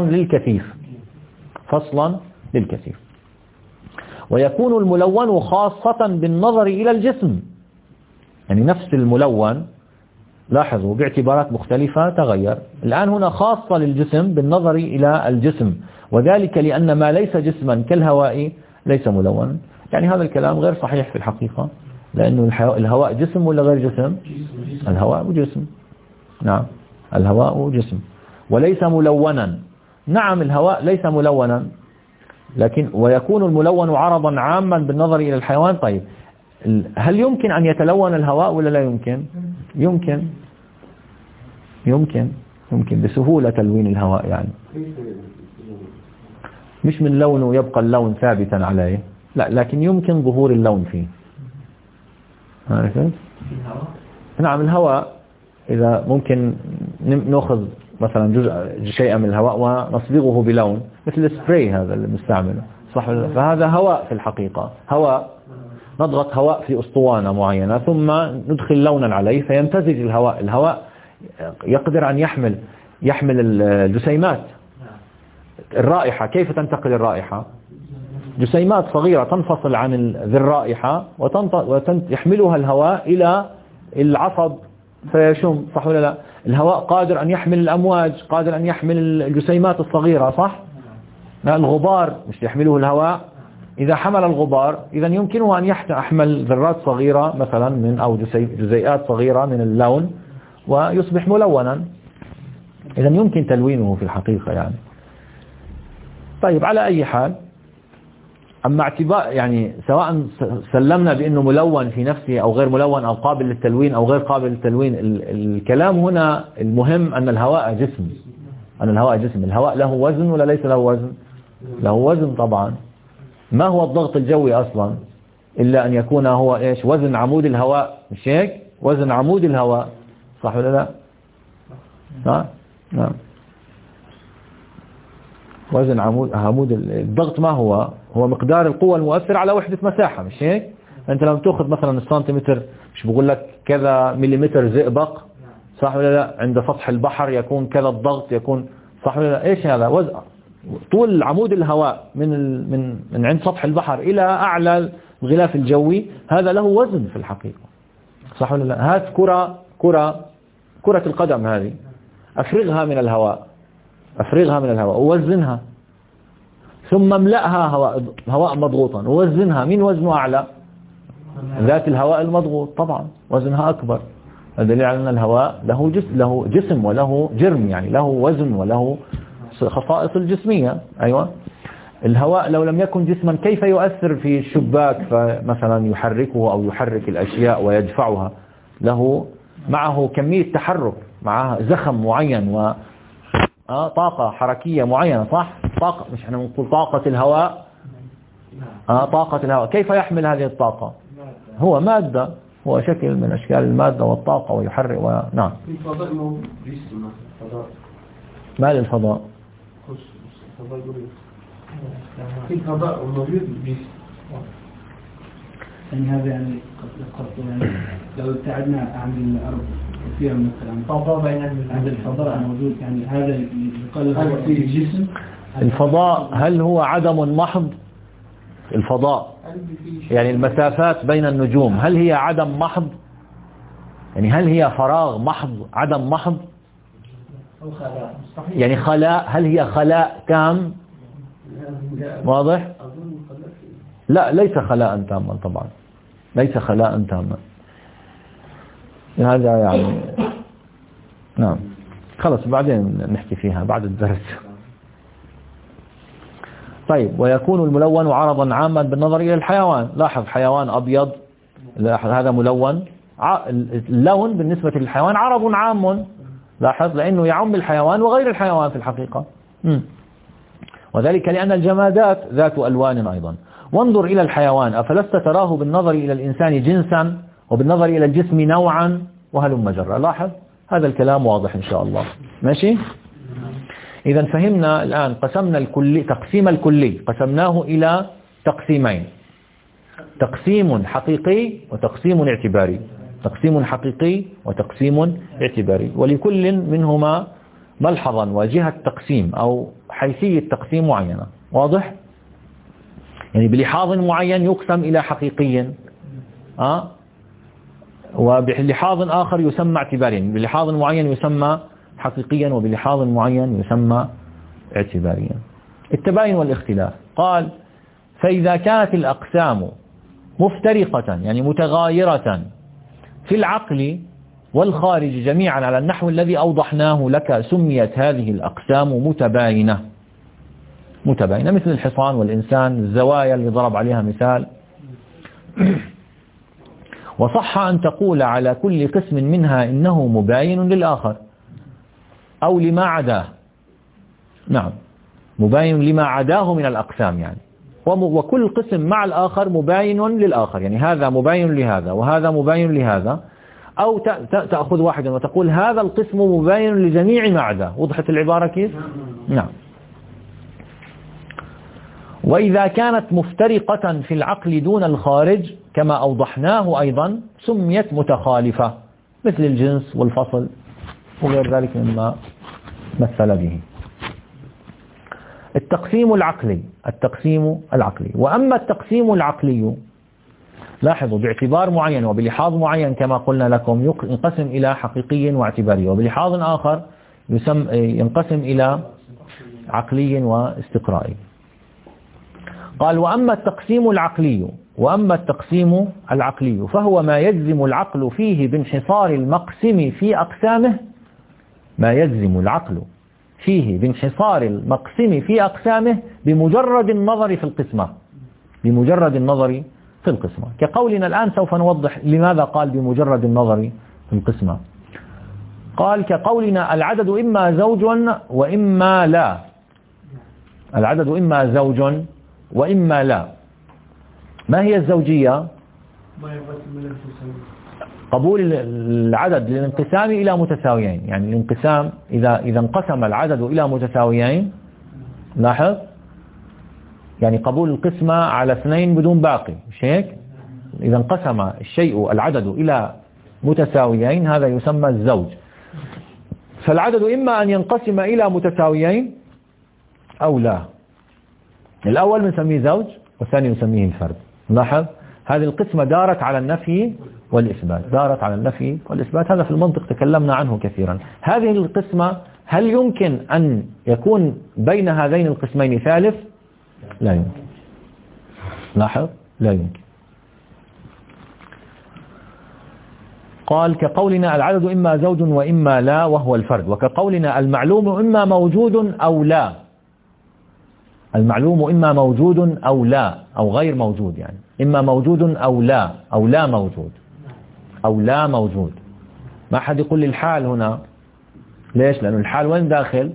Speaker 1: فصلا للكثيف. ويكون الملون خاصة بالنظر إلى الجسم، يعني نفس الملون لاحظوا باعتبارات مختلفة تغير، الآن هنا خاصة للجسم بالنظر إلى الجسم، وذلك لأن ما ليس جسما كالهواء ليس ملون. يعني هذا الكلام غير صحيح في الحقيقة، لأنه الهواء جسم ولا غير جسم؟ الهواء جسم، نعم الهواء جسم وليس ملونا. نعم الهواء ليس ملونا، لكن ويكون الملون عرضا عاما بالنظر إلى الحيوان. طيب هل يمكن أن يتلون الهواء ولا لا يمكن؟ يمكن بسهولة تلوين الهواء، يعني مش من لونه يبقى اللون ثابتا عليه، لا، لكن يمكن ظهور اللون فيه. عرفت؟ نعم الهواء إذا ممكن نأخذ مثلا شيئا من الهواء ونصبغه بلون مثل السبراي هذا اللي بنستعمله، صح؟ فهذا هواء في الحقيقة، هواء نضغط هواء في أسطوانة معينة ثم ندخل لونا عليه فيمتزج الهواء يقدر أن يحمل الجسيمات. الرائحة كيف تنتقل الرائحة؟ جسيمات صغيرة تنفصل عن ذي الرائحة ويحملها الهواء إلى العصب فيشم، صح ولا لا؟ الهواء قادر أن يحمل الأمواج، قادر أن يحمل الجسيمات الصغيرة، صح؟ الغبار مش يحمله الهواء؟ إذا حمل الغبار إذا يمكنه أن يحمل ذرات صغيرة مثلا أو جزيئات صغيرة من اللون ويصبح ملونا. إذا يمكن تلوينه في الحقيقة يعني. طيب على أي حال، أما اعتبار يعني سواء سلمنا بأنه ملون في نفسه أو غير ملون أو قابل للتلوين أو غير قابل للتلوين، الكلام هنا المهم أن الهواء جسم، الهواء له وزن ولا ليس له وزن؟ له وزن طبعا. ما هو الضغط الجوي أصلا إلا أن يكون هو إيش؟ وزن عمود الهواء، مش هيك؟ وزن عمود الهواء، صح ولا لا؟ نعم. وزن عمود الضغط ما هو مقدار القوة المؤثرة على وحدة مساحة، مش هيك؟ أنت لما تأخذ مثلا السنتيمتر، مش بقول لك كذا مليمتر زئبق، صح ولا لا؟ عند سطح البحر يكون كذا الضغط، يكون صح ولا لا؟ إيش هذا؟ وزن طول عمود الهواء من عند سطح البحر إلى أعلى الغلاف الجوي، هذا له وزن في الحقيقة، صح ولا لا؟ هات كرة القدم هذه، أفرغها من الهواء ووزنها، ثم املأها هواء مضغوطا ووزنها. مين وزنه أعلى؟ ذات الهواء المضغوط طبعا وزنها أكبر. الدليل على أن الهواء له جسم وله جرم، يعني له وزن وله خصائص الجسمية. أيوة، الهواء لو لم يكن جسما كيف يؤثر في الشباك فمثلا يحركه أو يحرك الأشياء ويدفعها؟ له معه كمية تحرك، معها زخم معين و طاقة حركية معينة، صح؟ طاقة، مش احنا بنقول طاقة الهواء، طاقة الهواء كيف يحمل هذه الطاقة؟ هو مادة، هو شكل من أشكال المادة والطاقة ويحرك نعم.
Speaker 2: الفضاء موجود جسم، الفضاء
Speaker 1: ما للفضاء؟
Speaker 2: في الفضاء موجود جسم،
Speaker 3: يعني هذا يعني قد يعني لو ابتعدنا عن الأرض كثيرا مثلا فضاء بين هذا الفضاء موجود، يعني هذا يقال هذا في الجسم.
Speaker 1: الفضاء هل هو عدم محض؟ الفضاء يعني المسافات بين النجوم هل هي عدم محض؟ يعني هل هي فراغ محض عدم محض؟ يعني خلاء، هل هي خلاء تام؟ واضح؟ لا ليس خلاء تاما طبعا، ليس خلاء تاما. هذا يعني نعم خلص بعدين نحكي فيها بعد الدرس. طيب ويكون الملون عرضا عاما بالنظر إلى الحيوان. لاحظ حيوان أبيض، لاحظ هذا ملون، اللون بالنسبة للحيوان عرض عام، لاحظ لأنه يعم الحيوان وغير الحيوان في الحقيقة. وذلك لأن الجمادات ذات ألوان أيضا. وانظر إلى الحيوان أفلست تراه بالنظر إلى الإنسان جنسا وبالنظر إلى الجسم نوعا وهلم جرا. لاحظ هذا الكلام واضح إن شاء الله. ماشي؟ إذا فهمنا الآن قسمنا الكلي، تقسيم الكلي قسمناه إلى تقسيمين، تقسيم حقيقي وتقسيم اعتباري. تقسيم حقيقي وتقسيم اعتباري، ولكل منهما ملحظا وجهة تقسيم أو حيثية تقسيم معينة. واضح؟ يعني بلحاظ معين يقسم إلى حقيقي، وبلحاظ آخر يسمى اعتباريا، بلحاظ معين يسمى حقيقيا وبلحاظ معين يسمى اعتباريا. التباين والاختلاف. قال فإذا كانت الأقسام مفترقة يعني متغايرة في العقل والخارج جميعا على النحو الذي أوضحناه لك سميت هذه الأقسام متباينة. متباينة مثل الحصان والإنسان، الزوايا اللي ضرب عليها مثال. وصح أن تقول على كل قسم منها إنه مباين للآخر أو لما عداه. نعم مباين لما عداه من الأقسام يعني، وكل قسم مع الآخر مباين للآخر، يعني هذا مباين لهذا وهذا مباين لهذا. أو تأخذ واحدا وتقول هذا القسم مباين لجميع ما عداه. وضحت العبارة كيف؟ نعم. وإذا كانت مفترقة في العقل دون الخارج كما أوضحناه أيضا سميت متخالفة مثل الجنس والفصل وغير ذلك مما مثل به. التقسيم العقلي. التقسيم العقلي. وأما التقسيم العقلي لاحظوا باعتبار معين وبلحاظ معين كما قلنا لكم ينقسم إلى حقيقي واعتباري، وبلحاظ آخر ينقسم إلى عقلي واستقرائي. قال وأما التقسيم العقلي، وأما التقسيم العقلي فهو ما يجزم العقل فيه بانحصار المقسم في أقسامه، ما يجزم العقل فيه بانحصار المقسم في أقسامه بمجرد النظر في القسمة، بمجرد النظر في القسمة. كقولنا الآن سوف نوضح لماذا قال بمجرد النظر في القسمة. قال كقولنا العدد إما زوج وإما لا، العدد إما زوج وإما لا. ما هي الزوجية؟ قبول العدد للانقسام إلى متساويين، يعني الانقسام إذا انقسم العدد إلى متساويين، لاحظ يعني قبول القسمة على اثنين بدون باقي، مش هيك؟ إذا انقسم الشيء العدد إلى متساويين هذا يسمى الزوج. فالعدد إما أن ينقسم إلى متساويين أو لا. الأول بنسميه زوج والثاني نسميه الفرد. لاحظ هذه القسمة دارت على النفي والإثبات، دارت على النفي والإثبات، هذا في المنطق تكلمنا عنه كثيرا. هذه القسمة هل يمكن أن يكون بين هذين القسمين ثالث؟ لا يمكن. لاحظ لا يمكن. قال كقولنا العدد إما زوج وإما لا وهو الفرد، وكقولنا المعلوم إما موجود أو لا، المعلوم إما موجود أو لا أو غير موجود، يعني إما موجود أو لا أو لا موجود أو لا موجود. ما حد يقول لي الحال هنا، ليش؟ لأن الحال وين داخل؟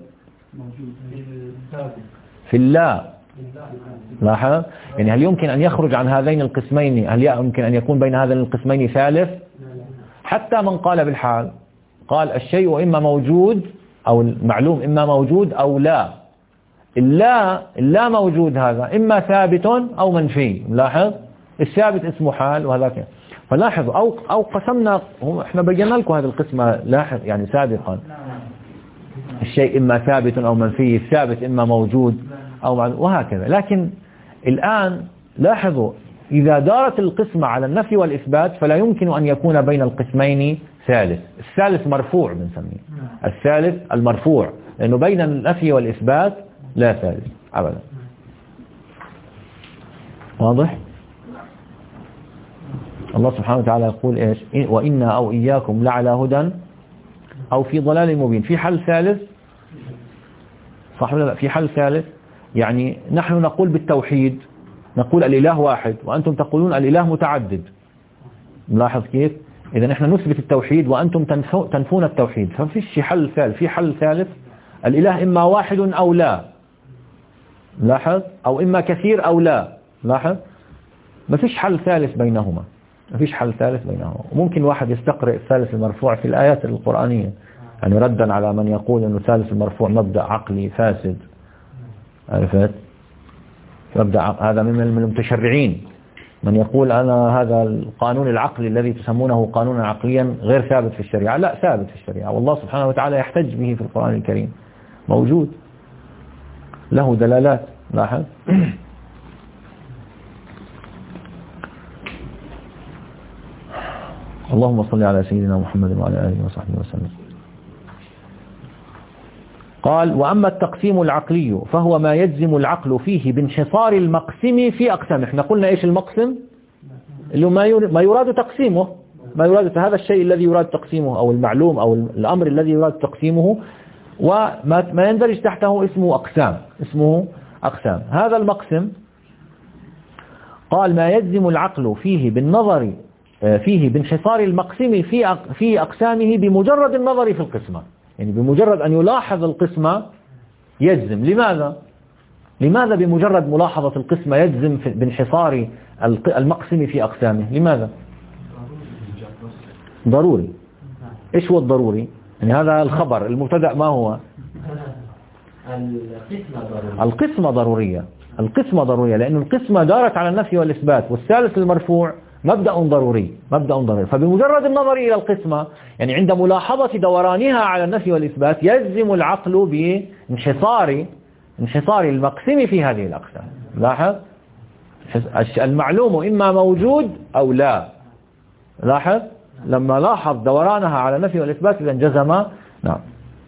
Speaker 1: في اللا. لاحظ يعني هل يمكن أن يخرج عن هذين القسمين، هل يمكن أن يكون بين هذين القسمين ثالث؟ حتى من قال بالحال قال الشيء إما موجود أو المعلوم إما موجود أو لا. اللا موجود هذا إما ثابت أو منفي. لاحظ الثابت اسمه حال وهذاك. فلاحظ أو قسمنا، احنا بينا لكم هذه القسمة لاحظ يعني سابقا، الشيء إما ثابت أو منفي، الثابت إما موجود أو وهكذا. لكن الآن لاحظوا إذا دارت القسمة على النفي والإثبات فلا يمكن أن يكون بين القسمين ثالث. الثالث مرفوع بنسميه، الثالث المرفوع، لأنه بين النفي والإثبات لا ثالث أبدا. واضح؟ الله سبحانه وتعالى يقول إيش؟ وإنا أو إياكم لعلى هدى أو في ضلال مبين. في حل ثالث صح ولا لا؟ في حل ثالث، يعني نحن نقول بالتوحيد، نقول الإله واحد وأنتم تقولون الإله متعدد. ملاحظ كيف؟ إذا نحن نثبت التوحيد وأنتم تنفون التوحيد، ففيش حل ثالث. في حل ثالث، الإله إما واحد أو لا، لاحظ، أو إما كثير أو لا، لاحظ، ما فيش حل ثالث بينهما، ما فيش حل ثالث بينهما. وممكن واحد يستقرئ الثالث المرفوع في الآيات القرآنية، يعني ردا على من يقول أنه الثالث المرفوع مبدأ عقلي فاسد، عرفت؟ مبدأ هذا من المتشرعين، من يقول أنا هذا القانون العقلي الذي تسمونه قانونا عقليا غير ثابت في الشريعة. لا، ثابت في الشريعة، والله سبحانه وتعالى يحتج به في القرآن الكريم، موجود، له دلالات. لاحظ. اللهم صل على سيدنا محمد وعلى آله وصحبه وسلم. قال وأما التقسيم العقلي فهو ما يجزم العقل فيه بانحصار المقسم في أقسامه. احنا قلنا إيش المقسم؟ اللي ما يراد تقسيمه، ما يراد هذا الشيء الذي يراد تقسيمه، أو المعلوم أو الأمر الذي يراد تقسيمه، وما يندرج تحته اسمه أقسام، اسمه أقسام. هذا المقسم قال ما يجزم العقل فيه بالنظر فيه بانحصار المقسم في أقسامه بمجرد النظر في القسمة، يعني بمجرد أن يلاحظ القسمة يجزم. لماذا بمجرد ملاحظة القسمة يجزم بانحصار المقسم في أقسامه؟ لماذا؟ ضروري. إيش هو الضروري؟ يعني هذا الخبر، المبتدأ ما هو؟ القسمة ضرورية. القسمة ضرورية لأن القسمة دارت على النفي والإثبات، والثالث المرفوع مبدأ ضروري، مبدأ ضروري. فبمجرد النظر إلى القسمة، يعني عند ملاحظة دورانها على النفي والإثبات، يجزم العقل بانحصار المقسم في هذه الأقسام. لاحظ، المعلوم إما موجود أو لا. لاحظ، لما لاحظ دورانها على النفي والإثبات إذا جزم. نعم.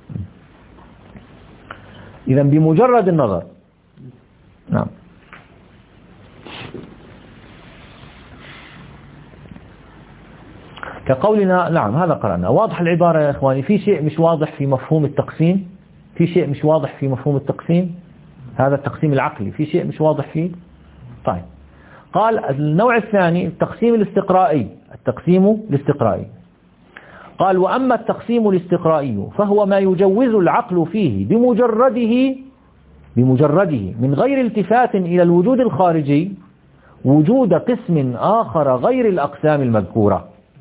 Speaker 1: إذا بمجرد النظر. نعم. كقولنا، نعم هذا قرأنا. واضح العبارة يا إخواني؟ في شيء مش واضح في مفهوم التقسيم؟ في شيء مش واضح في مفهوم التقسيم؟ هذا التقسيم العقلي في شيء مش واضح فيه؟ طيب. قال النوع الثاني التقسيم الاستقرائي. التقسيم الاستقرائي قال وأما التقسيم الاستقرائي فهو ما يجوز العقل فيه بمجرده من غير التفات إلى الوجود الخارجي وجود قسم آخر غير الأقسام المذكورة.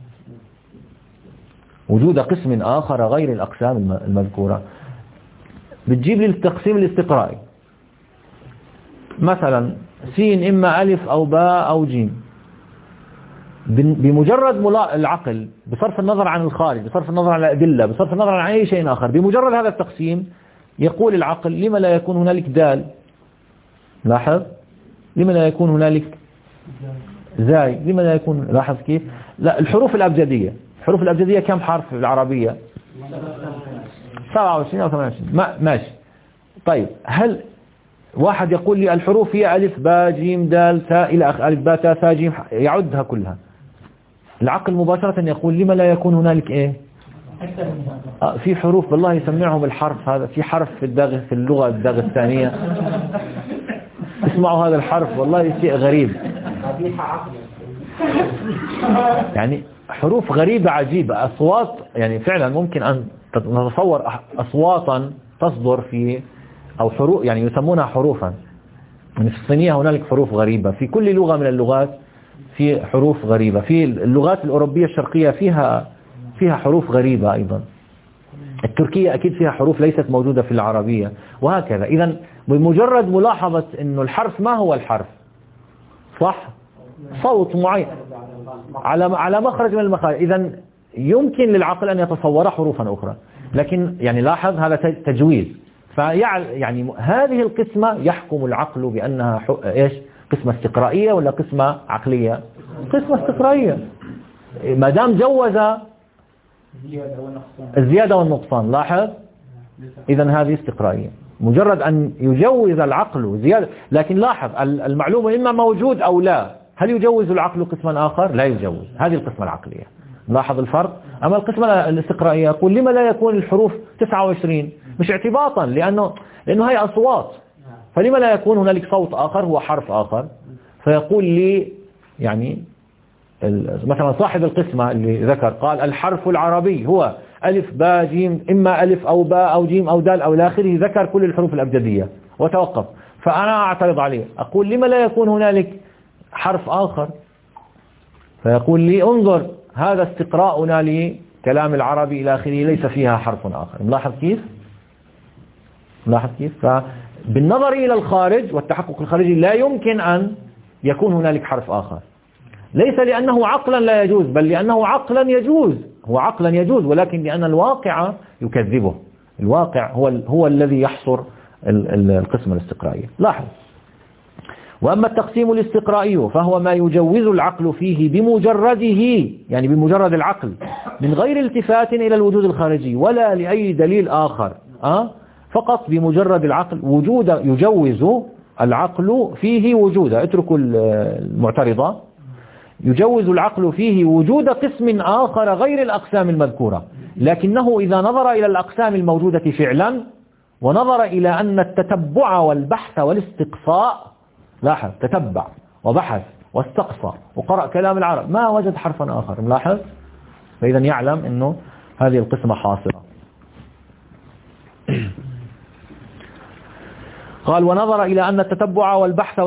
Speaker 1: وجود قسم آخر غير الأقسام المذكورة. بتجيب لي التقسيم الاستقرائي، مثلا سين إما ألف أو باء أو جيم. بمجرد العقل بصرف النظر عن الخارج، بصرف النظر عن الأدلة، بصرف النظر عن أي شيء آخر، بمجرد هذا التقسيم يقول العقل لما لا يكون هنالك دال؟ لاحظ، لما لا يكون هنالك زاي؟ لما لا يكون؟ لاحظ كيف؟ لا، الحروف الأبجدية. الحروف الأبجدية كم حرف في العربية؟ 27 أو 28. ماشي. طيب، هل واحد يقول لي الحروف هي ألف باء جيم دال تاء إلى آخر، ألف باء تاء ثاء جيم، يعدها كلها. العقل مباشرة يقول لما لا يكون هنالك إيه؟ في حروف بالله يسمعهم الحرف هذا، في حرف في اللغة الداغستانية اسمعوا هذا الحرف، والله شيء غريب، يعني حروف غريبة عجيبة، أصوات، يعني فعلا ممكن أن نتصور أصواتا تصدر في أو حروف، يعني يسمونها حروفا. يعني في الصينية هنالك حروف غريبة، في كل لغة من اللغات في حروف غريبة، في اللغات الأوروبية الشرقية فيها حروف غريبة أيضا. التركية أكيد فيها حروف ليست موجودة في العربية، وهكذا. إذن بمجرد ملاحظة أنه الحرف ما هو الحرف، صح؟ صوت معين، على مخرج من المخارج. إذن يمكن للعقل أن يتصور حروفا أخرى، لكن يعني لاحظ هذا تجويز. يعني هذه القسمة يحكم العقل بأنها إيش؟ قسمة استقرائية ولا قسمة عقلية؟ قسمة استقرائية. ما دام جوز الزيادة والنقصان، لاحظ، إذن هذه استقرائية. مجرد أن يجوز العقل زيادة، لكن لاحظ المعلومة إما موجود أو لا. هل يجوز العقل قسما آخر؟ لا يجوز. هذه القسمة العقلية. لاحظ الفرق. أما القسمة الاستقرائية يقول لما لا يكون الحروف 29؟ مش اعتباطا لأنه هي أصوات، فلما لا يكون هنالك صوت آخر هو حرف آخر؟ فيقول لي يعني مثلا صاحب القسمة اللي ذكر قال الحرف العربي هو ألف باء جيم، إما ألف أو باء أو جيم أو دال أو الآخره، ذكر كل الحروف الأبجدية وتوقف. فأنا أعترض عليه أقول لما لا يكون هنالك حرف آخر؟ فيقول لي انظر، هذا استقراؤنا لكلام العربي إلى آخره ليس فيها حرف آخر. ملاحظ كيف؟ فبالنظر إلى الخارج والتحقق الخارجي لا يمكن أن يكون هنالك حرف آخر، ليس لأنه عقلا لا يجوز، بل لأنه عقلا يجوز. هو عقلا يجوز، ولكن لأن الواقع يكذبه. الواقع هو الذي يحصر القسمة الاستقرائية. لاحظ. وأما التقسيم الاستقرائي فهو ما يجوز العقل فيه بمجرده، يعني بمجرد العقل، من غير التفات إلى الوجود الخارجي ولا لأي دليل آخر، فقط بمجرد العقل يجوز العقل فيه وجوده. اتركوا المعترضة. يجوز العقل فيه وجود قسم آخر غير الأقسام المذكورة، لكنه إذا نظر إلى الأقسام الموجودة فعلا ونظر إلى أن التتبع والبحث والاستقصاء، لاحظ، تتبع وبحث واستقصى وقرأ كلام العرب، ما وجد حرفا آخر. ملاحظ. فإذا يعلم أنه هذه القسمة حاصرة. قال ونظر إلى أن التتبع والبحث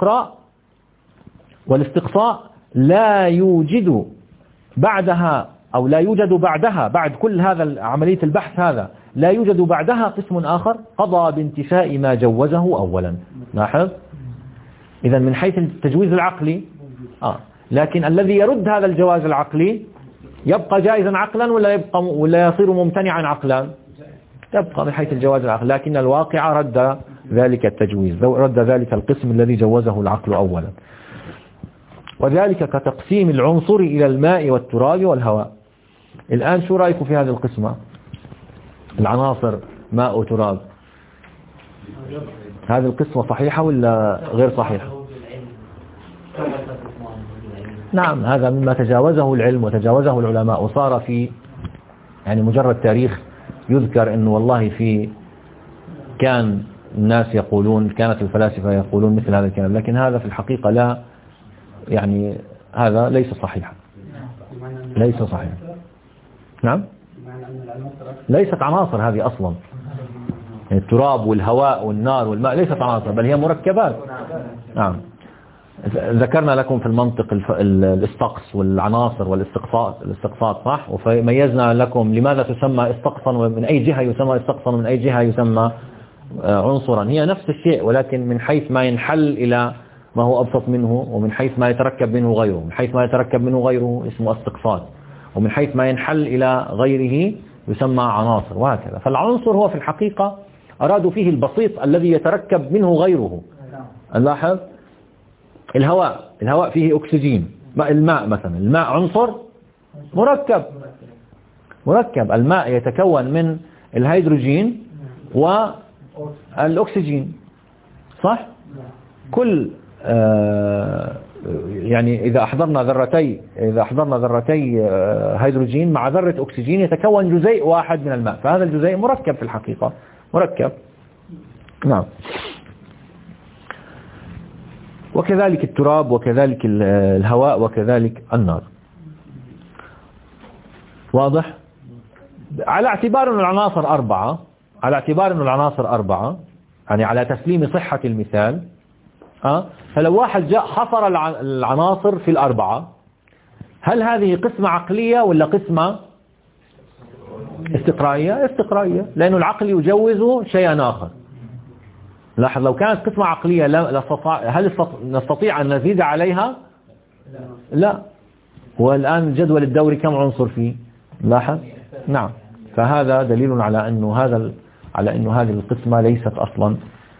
Speaker 1: والاستقصاء لا يوجد بعدها، أو لا يوجد بعدها، بعد كل هذا عملية البحث هذا لا يوجد بعدها قسم آخر، قضى بانتفاء ما جوزه أولا. لاحظ. إذا من حيث التجويز العقلي لكن الذي يرد هذا الجواز العقلي يبقى جائزا عقلا ولا يصير ممتنعا عقلا؟ يبقى من حيث الجواز العقلي، لكن الواقع رد ذلك التجويز، رد ذلك القسم الذي جوزه العقل أولا. وذلك كتقسيم العنصر إلى الماء والتراب والهواء. الآن شو رأيكم في هذه القسمة؟ العناصر ماء وتراب، هذه القسمة صحيحة ولا غير صحيحة؟ نعم، هذا مما تجاوزه العلم وتجاوزه العلماء، وصار في يعني مجرد تاريخ يذكر أنه والله كان الناس يقولون، كانت الفلاسفة يقولون مثل هذا الكلام، لكن هذا في الحقيقة لا، يعني هذا ليس صحيحا، ليس صحيحا. نعم، ليست عناصر هذه أصلا. التراب والهواء والنار والماء ليست عناصر، بل هي مركبات. نعم، ذكرنا لكم في المنطق الاستقص والعناصر والاستقصاء، صح؟ وميزنا لكم لماذا تسمى استقصا، ومن أي جهة يسمى استقصا، ومن أي جهة يسمى عنصرا. هي نفس الشيء، ولكن من حيث ما ينحل إلى ما هو أبسط منه، ومن حيث ما يتركب منه غيره. من حيث ما يتركب منه غيره اسمه استقصاد، ومن حيث ما ينحل إلى غيره يسمى عناصر، وهكذا. فالعنصر هو في الحقيقة أرادوا فيه البسيط الذي يتركب منه غيره. نلاحظ الهواء فيه أكسجين. الماء مثلا، الماء عنصر مركب. الماء يتكون من الهيدروجين والأكسجين، صح؟ كل يعني إذا أحضرنا ذرتي هيدروجين مع ذرة أكسجين يتكون جزيء واحد من الماء، فهذا الجزيء مركب في الحقيقة، مركب. نعم. وكذلك التراب، وكذلك الهواء، وكذلك النار. واضح؟ على اعتبار أن العناصر أربعة، يعني على تسليم صحة المثال، فلو واحد جاء حصر العناصر في الأربعة، هل هذه قسمة عقلية ولا قسمة استقرائية؟ لأن العقل يجوز شيئا آخر. لاحظ، لو كانت قسمة عقلية هل نستطيع أن نزيد عليها؟ لا. والآن الجدول الدوري كم عنصر فيه؟ لاحظ؟ نعم. فهذا دليل على أنه هذه القسمة ليست أصلا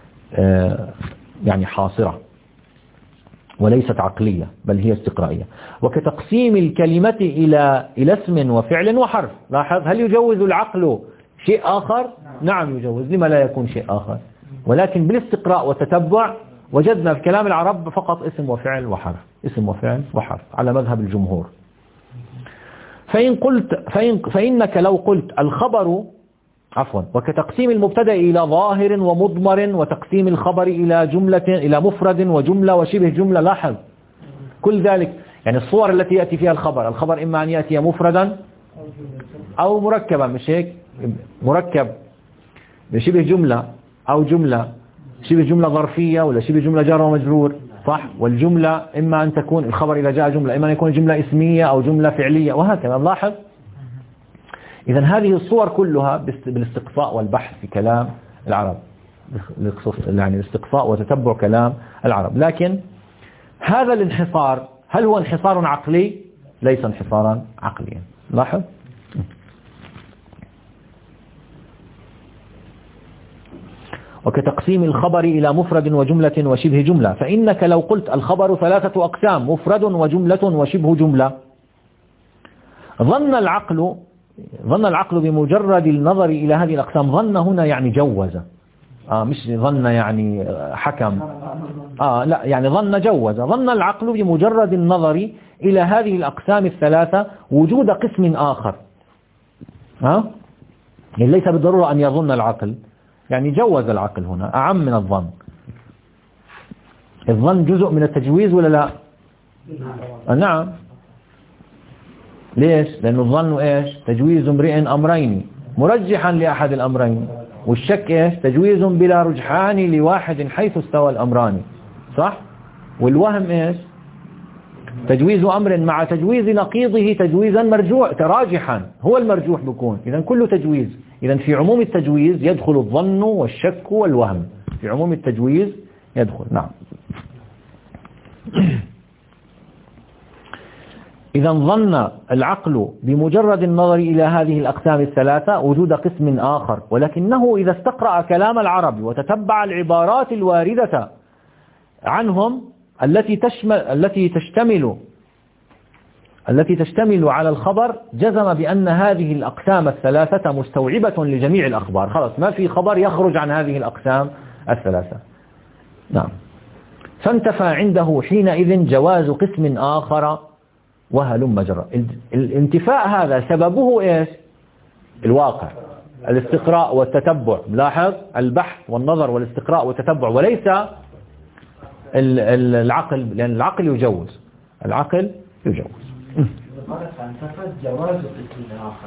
Speaker 1: يعني حاصرة وليست عقلية، بل هي استقرائية. وكتقسيم الكلمة إلى اسم وفعل وحرف. لاحظ، هل يجوز العقل شيء آخر؟ نعم يجوز، لما لا يكون شيء آخر؟ ولكن بالاستقراء والتتبع وجدنا في كلام العرب فقط اسم وفعل وحرف، اسم وفعل وحرف على مذهب الجمهور. فإنك لو قلت الخبر وكتقسيم المبتدأ إلى ظاهر ومضمر، وتقسيم الخبر إلى مفرد وجملة وشبه جملة. لاحظ كل ذلك يعني الصور التي يأتي فيها الخبر إما أن يأتي مفردا أو مركبا، مش هيك؟ مركب بشبه جملة أو جملة شبه جملة ظرفية ولا شبه جملة جار ومجرور، صح؟ والجملة إما أن تكون الخبر إذا جاء جملة إما أن يكون جملة اسمية أو جملة فعلية وهكذا. لاحظ، إذا هذه الصور كلها بالاستقصاء والبحث في كلام العرب، يعني الاستقصاء وتتبع كلام العرب. لكن هذا الانحصار هل هو انحصار عقلي؟ ليس انحصارا عقليا. لاحظ، وكتقسيم الخبر إلى مفرد وجملة وشبه جملة. فإنك لو قلت الخبر 3 أقسام، مفرد وجملة وشبه جملة، ظن العقل بمجرد النظر إلى هذه الأقسام، ظن هنا يعني جوز، مش ظن يعني حكم، لا يعني ظن العقل بمجرد النظر إلى هذه الأقسام الثلاثة وجود قسم آخر. يعني ليس بالضرورة أن يظن العقل، يعني جوز العقل هنا أعم من الظن. الظن جزء من التجويز ولا لا؟ نعم. ليش؟ لأنه الظن إيش؟ تجويز امرئ أمرين مرجحا لأحد الأمرين، والشك إيش؟ تجويز بلا رجحان لواحد حيث استوى الأمران، صح؟ والوهم إيش؟ تجويز أمر مع تجويز نقيضه تجويزا مرجوع راجحا، هو المرجوح بيكون. إذا كله تجويز. إذا في عموم التجويز يدخل الظن والشك والوهم، في عموم التجويز يدخل. نعم. إذا ظن العقل بمجرد النظر إلى هذه الأقسام الثلاثة وجود قسم آخر، ولكنه إذا استقرأ كلام العرب وتتبع العبارات الواردة عنهم التي تشتمل على الخبر، جزم بأن هذه الأقسام الثلاثة مستوعبة لجميع الأخبار. خلاص ما في خبر يخرج عن هذه الأقسام الثلاثة. نعم. فانتفى عنده حينئذ جواز قسم آخر وهلم جرى. الانتفاء هذا سببه إيش؟ الواقع، الاستقراء والتتبع. لاحظ، البحث والنظر والاستقراء والتتبع، وليس العقل، لأن العقل يجوز، العقل يجوز.
Speaker 4: جواز القسم الآخر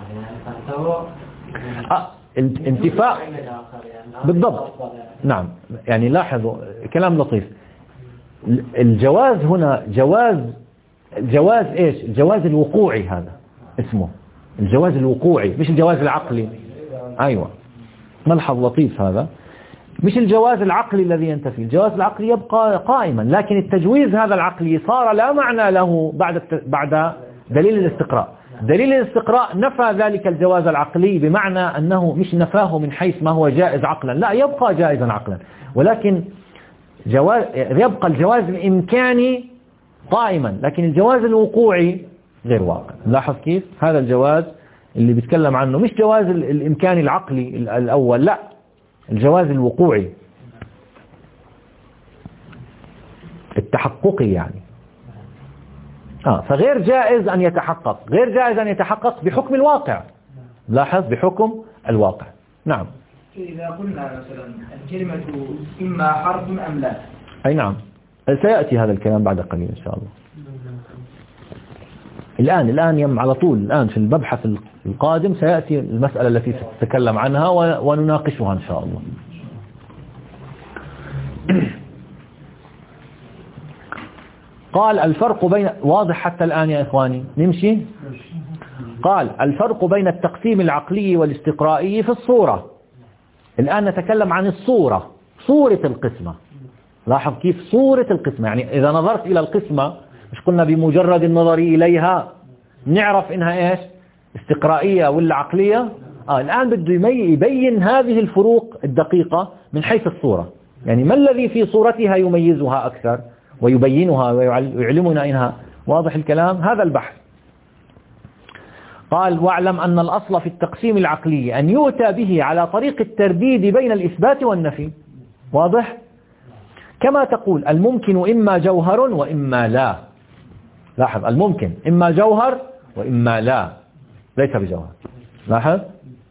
Speaker 4: يعني
Speaker 1: انتفاء بالضبط. نعم، يعني لاحظوا كلام لطيف. الجواز هنا جواز ايش؟ الجواز الوقوعي، هذا اسمه الجواز الوقوعي، مش الجواز العقلي. ايوه، ملحظ لطيف هذا. مش الجواز العقلي الذي ينتفي، الجواز العقلي يبقى قائما، لكن التجويز هذا العقلي صار لا معنى له بعد دليل الاستقراء. دليل الاستقراء نفى ذلك الجواز العقلي، بمعنى أنه مش نفاه من حيث ما هو جائز عقلا، لا، يبقى جائزا عقلا، ولكن يبقى الجواز الإمكاني قائما، لكن الجواز الوقوعي غير واقع. لاحظ كيف؟ هذا الجواز اللي بيتكلم عنه مش جواز الإمكاني العقلي الأول، لا، الجواز الوقوعي التحققي يعني. فغير جائز أن يتحقق، غير جائز أن يتحقق بحكم الواقع. لاحظ، بحكم الواقع. نعم.
Speaker 3: إذا قلنا مثلا الكلمة إما حرف أم لا.
Speaker 1: أي نعم، سيأتي هذا الكلام بعد قليل إن شاء الله. الآن على طول، الآن في المبحث القادم سيأتي المسألة التي سنتكلم عنها ونناقشها إن شاء الله. قال الفرق بين، واضح حتى الآن يا إخواني؟ نمشي. قال الفرق بين التقسيم العقلي والاستقرائي في الصورة. الآن نتكلم عن الصورة، صورة القسمة. لاحظ كيف؟ صورة القسمة، يعني إذا نظرت إلى القسمة، مش قلنا بمجرد النظر إليها نعرف إنها إيش استقرائية ولا عقلية. الآن بده يبين هذه الفروق الدقيقة من حيث الصورة، يعني ما الذي في صورتها يميزها أكثر ويبينها ويعلمنا إنها. واضح الكلام؟ هذا البحث. قال واعلم أن الأصل في التقسيم العقلي أن يؤتى به على طريق الترديد بين الإثبات والنفي. واضح؟ كما تقول الممكن إما جوهر وإما لا. لاحظ الممكن إما جوهر وإما لا، ليس بجوهر. لاحظ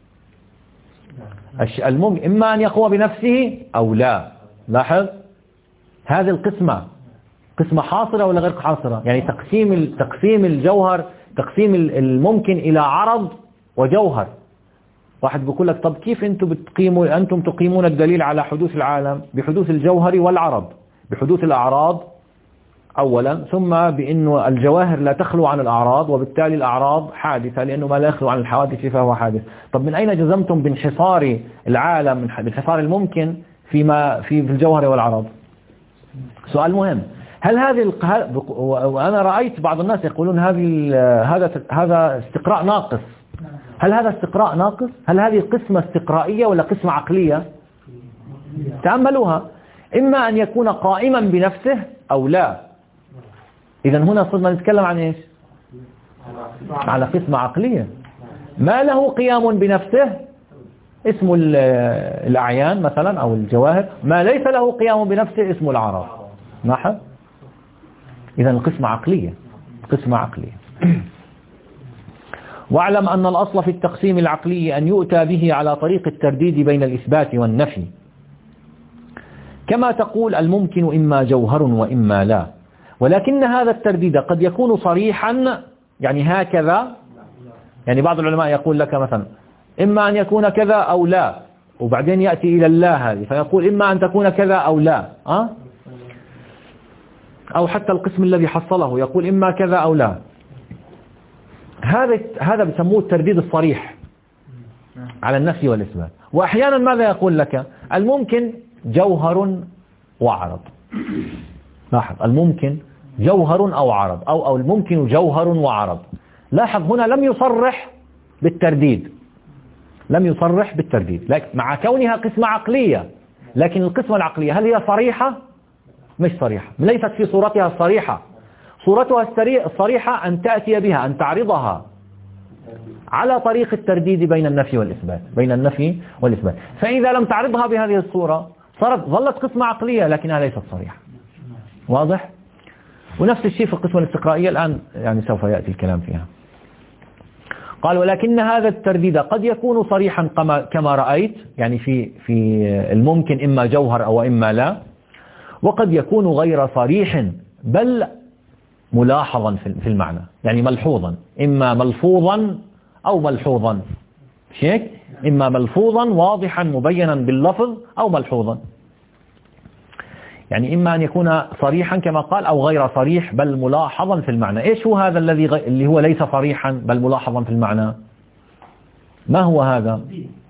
Speaker 1: الممكن إما أن يقوم بنفسه أو لا. لاحظ هذه القسمة قسمة حاصرة ولا غير حاصرة؟ يعني تقسيم الجوهر، تقسيم الممكن إلى عرض وجوهر. واحد بيقول لك طب كيف أنتم تقيمون الدليل على حدوث العالم بحدوث الجوهر والعرض، بحدوث الأعراض أولا، ثم بأنه الجواهر لا تخلو عن الأعراض وبالتالي الأعراض حادثة لأنه ما لا يخلو عن الحوادث فهو حادث. طب من أين جزمتم بانحصار العالم، بانحصار الممكن في الجوهر والعرض؟ سؤال مهم. هل هذه وأنا رأيت بعض الناس يقولون هذا استقراء ناقص. هل هذا استقراء ناقص؟ هل هذه قسمة استقرائية ولا قسمة عقلية؟ تأملوها. إما أن يكون قائما بنفسه أو لا. إذن هنا صرنا نتكلم عن إيش؟ على قسمة عقلية. ما له قيام بنفسه اسم الأعيان مثلا أو الجواهر، ما ليس له قيام بنفسه اسم الأعراض. لاحظ؟ إذن القسمة عقلية، قسمة عقلية. واعلم أن الأصل في التقسيم العقلي أن يؤتى به على طريق الترديد بين الإثبات والنفي. كما تقول الممكن إما جوهر وإما لا، ولكن هذا الترديد قد يكون صريحا، يعني هكذا. يعني بعض العلماء يقول لك مثلا إما أن يكون كذا أو لا، وبعدين يأتي إلى الله هذه فيقول إما أن تكون كذا أو لا. أو حتى القسم الذي حصله يقول إما كذا أو لا. هذا بسموه الترديد الصريح على النفي والإثبات. وأحيانا ماذا يقول لك؟ الممكن جوهر وعرض. لاحظ الممكن جوهر أو عرض، أو الممكن جوهر وعرض. لاحظ هنا لم يصرح بالترديد، لم يصرح بالترديد، لكن مع كونها قسمة عقلية. لكن القسمة العقلية هل هي صريحة؟ مش صريحة، ليست في صورتها الصريحة. صورتها الصريحة أن تأتي بها، أن تعرضها على طريق الترديد بين النفي والإثبات، بين النفي والإثبات. فإذا لم تعرضها بهذه الصورة ظلت قسمة عقلية لكنها ليست صريحة. واضح؟ ونفس الشيء في القسمة الاستقرائية الآن يعني سوف يأتي الكلام فيها. قال ولكن هذا الترديد قد يكون صريحا كما رأيت، يعني في الممكن إما جوهر أو إما لا، وقد يكون غير صريح بل ملاحظا في المعنى، يعني ملحوظا، إما ملفوظا أو ملحوظا. شيك إما ملفوظا واضحا مبينا باللفظ أو ملحوظا، يعني إما أن يكون صريحا كما قال أو غير صريح بل ملاحظا في المعنى. إيش هو هذا اللي هو ليس صريحا بل ملاحظا في المعنى؟ ما هو هذا؟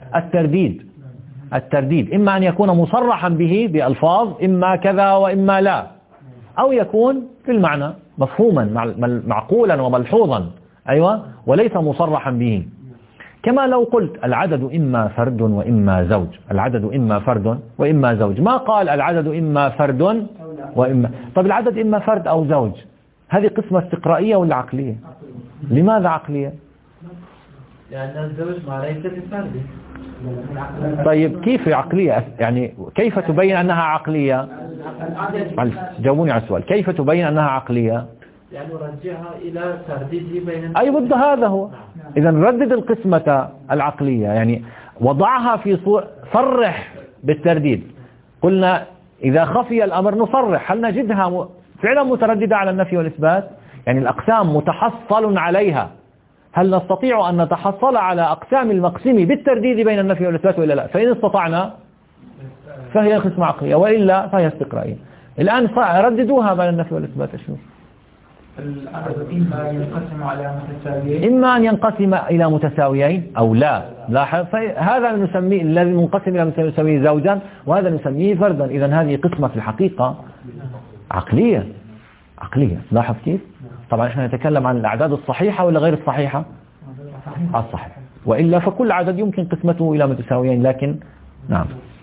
Speaker 1: الترديد إما أن يكون مصرحا به بألفاظ إما كذا وإما لا، أو يكون في المعنى مفهوما معقولا وملحوظا، أيوة، وليس مصرحا به. كما لو قلت العدد إما فرد وإما زوج، العدد إما فرد وإما زوج، ما قال العدد إما فرد وإما. طب العدد إما فرد أو زوج، هذه قسمة استقرائية ولا عقلية؟ لماذا عقلية؟
Speaker 2: لأن الزوج ما ليس بفرد.
Speaker 1: طيب كيف عقلية؟ يعني كيف تبين أنها عقلية؟ جاوبوني على السؤال، كيف تبين أنها عقلية؟
Speaker 2: يعني رجعها إلى ترديده بين
Speaker 1: أي بد هذا هو. إذا ردد القسمة العقلية، يعني وضعها في صرح بالترديد. قلنا إذا خفي الأمر نصرح، هل نجدها فعلا مترددة على النفي والإثبات؟ يعني الأقسام متحصل عليها، هل نستطيع أن نتحصل على أقسام المقسم بالترديد بين النفي والإثبات ولا لا؟ فإن استطعنا فهي قسمة عقلية، وإلا فهي استقرائية. الآن رددوها بين النفي والإثبات. شوف
Speaker 3: العدد إما ينقسم على متساويين،
Speaker 1: إما أن ينقسم إلى متساويين أو لا. لاحظ هذا نسميه الذي منقسم إلى متساويين زوجا، وهذا نسميه فردا. إذا هذه قسمة في الحقيقة عقلية. لاحظ كيف؟ طبعا احنا نتكلم عن الأعداد الصحيحة ولا غير الصحيحة؟ الصحيحة. وإلا فكل عدد يمكن قسمته إلى متساويين، لكن نعم.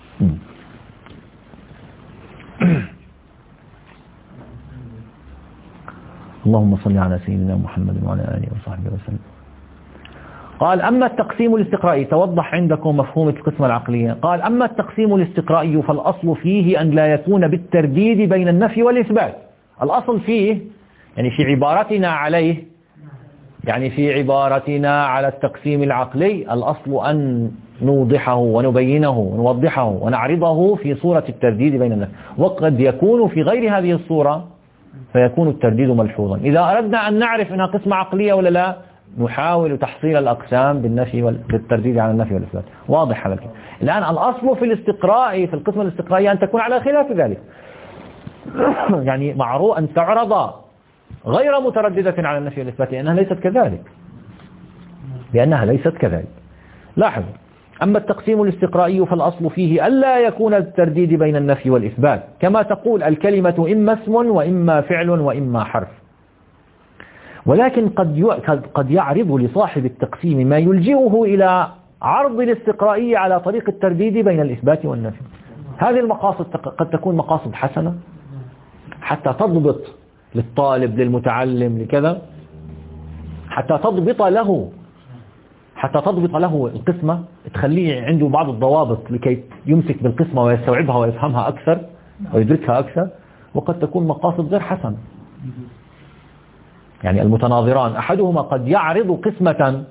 Speaker 1: اللهم صل على سيدنا محمد وعلى آله وصحبه وسلم. قال أما التقسيم الاستقرائي، توضح عندكم مفهوم القسمة العقلية. قال أما التقسيم الاستقرائي فالأصل فيه أن لا يكون بالترديد بين النفي والإثبات. الأصل فيه يعني في عبارتنا عليه، يعني في عبارتنا على التقسيم العقلي، الأصل أن نوضحه ونبينه ونوضحه ونعرضه في صورة الترديد بين النفي، وقد يكون في غير هذه الصورة فيكون الترديد ملحوظا. إذا أردنا أن نعرف أنها قسمة عقلية ولا لا، نحاول تحصيل الأقسام بالنفي بالترديد على النفي والإثبات. واضح هذا الكلام. الآن الأصل في الاستقراء، في القسمة الاستقرائية، أن تكون على خلاف ذلك. يعني معروف أن تعرض غير مترددة على النفي والإثبات، لأنها ليست كذلك. لاحظ، أما التقسيم الاستقرائي فالأصل فيه ألا يكون الترديد بين النفي والإثبات، كما تقول الكلمة إما اسم وإما فعل وإما حرف. ولكن قد يعرض لصاحب التقسيم ما يلجئه إلى عرض الاستقرائي على طريق الترديد بين الإثبات والنفي. هذه المقاصد قد تكون مقاصد حسنة حتى تضبط للطالب للمتعلم لكذا، حتى تضبط له القسمة، تخليه عنده بعض الضوابط لكي يمسك بالقسمة ويستوعبها ويفهمها أكثر ويدركها أكثر. وقد تكون مقاصد غير حسنة، يعني المتناظران أحدهما قد يعرض قسمة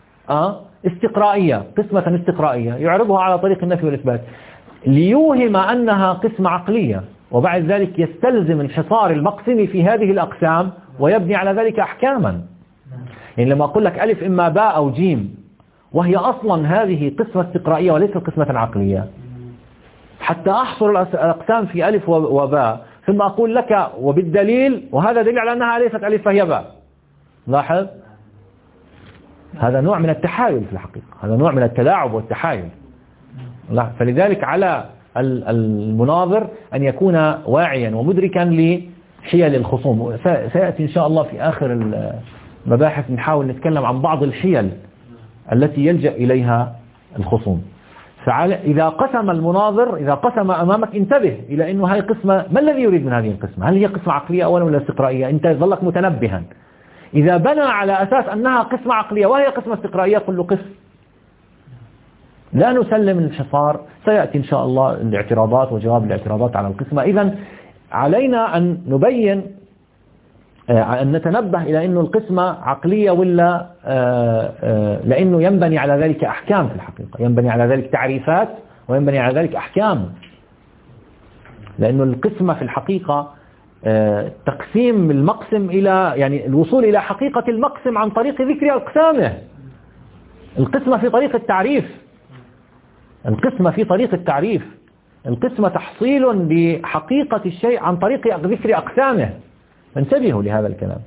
Speaker 1: استقرائية يعرضها على طريق النفي والإثبات ليوهم أنها قسمة عقلية، وبعد ذلك يستلزم انحصار المقسم في هذه الأقسام ويبني على ذلك أحكاما. يعني لما أقول لك ألف إما باء أو جيم، وهي أصلا هذه قسمة استقرائية وليست قسمة عقلية، حتى أحصر الأقسام في ألف وباء، ثم أقول لك وبالدليل، وهذا دليل على أنها ليست ألف فهي باء. لاحظ، هذا نوع من التحايل في الحقيقة، هذا نوع من التلاعب والتحايل. فلذلك على المناظر أن يكون واعيا ومدركا لحيل الخصوم. سيأتي إن شاء الله في آخر المباحث نحاول نتكلم عن بعض الحيل التي يلجأ إليها الخصوم. إذا قسم المناظر، إذا قسم أمامك، انتبه إلى أنه هذه قسمة، ما الذي يريد من هذه القسمة؟ هل هي قسمة عقلية أولا ولا استقرائية؟ أنت ظلك متنبها. إذا بنى على أساس أنها قسمة عقلية وهي قسمة استقرائية، قل له قسم، لا نسلم الانحصار. سيأتي إن شاء الله الاعتراضات وجواب الاعتراضات على القسمة. إذن علينا أن نبين، أن نتنبه إلى أنه القسمة عقلية ولا لأنه ينبني على ذلك أحكام في الحقيقة، ينبني على ذلك تعريفات وينبني على ذلك أحكام. لأنه القسمة في الحقيقة تقسيم المقسم إلى، يعني الوصول إلى حقيقة المقسم عن طريق ذكر أقسامه. القسمة في طريق التعريف، القسمة تحصيل بحقيقة الشيء عن طريق ذكر أقسامه. فانتبهوا لهذا الكلام.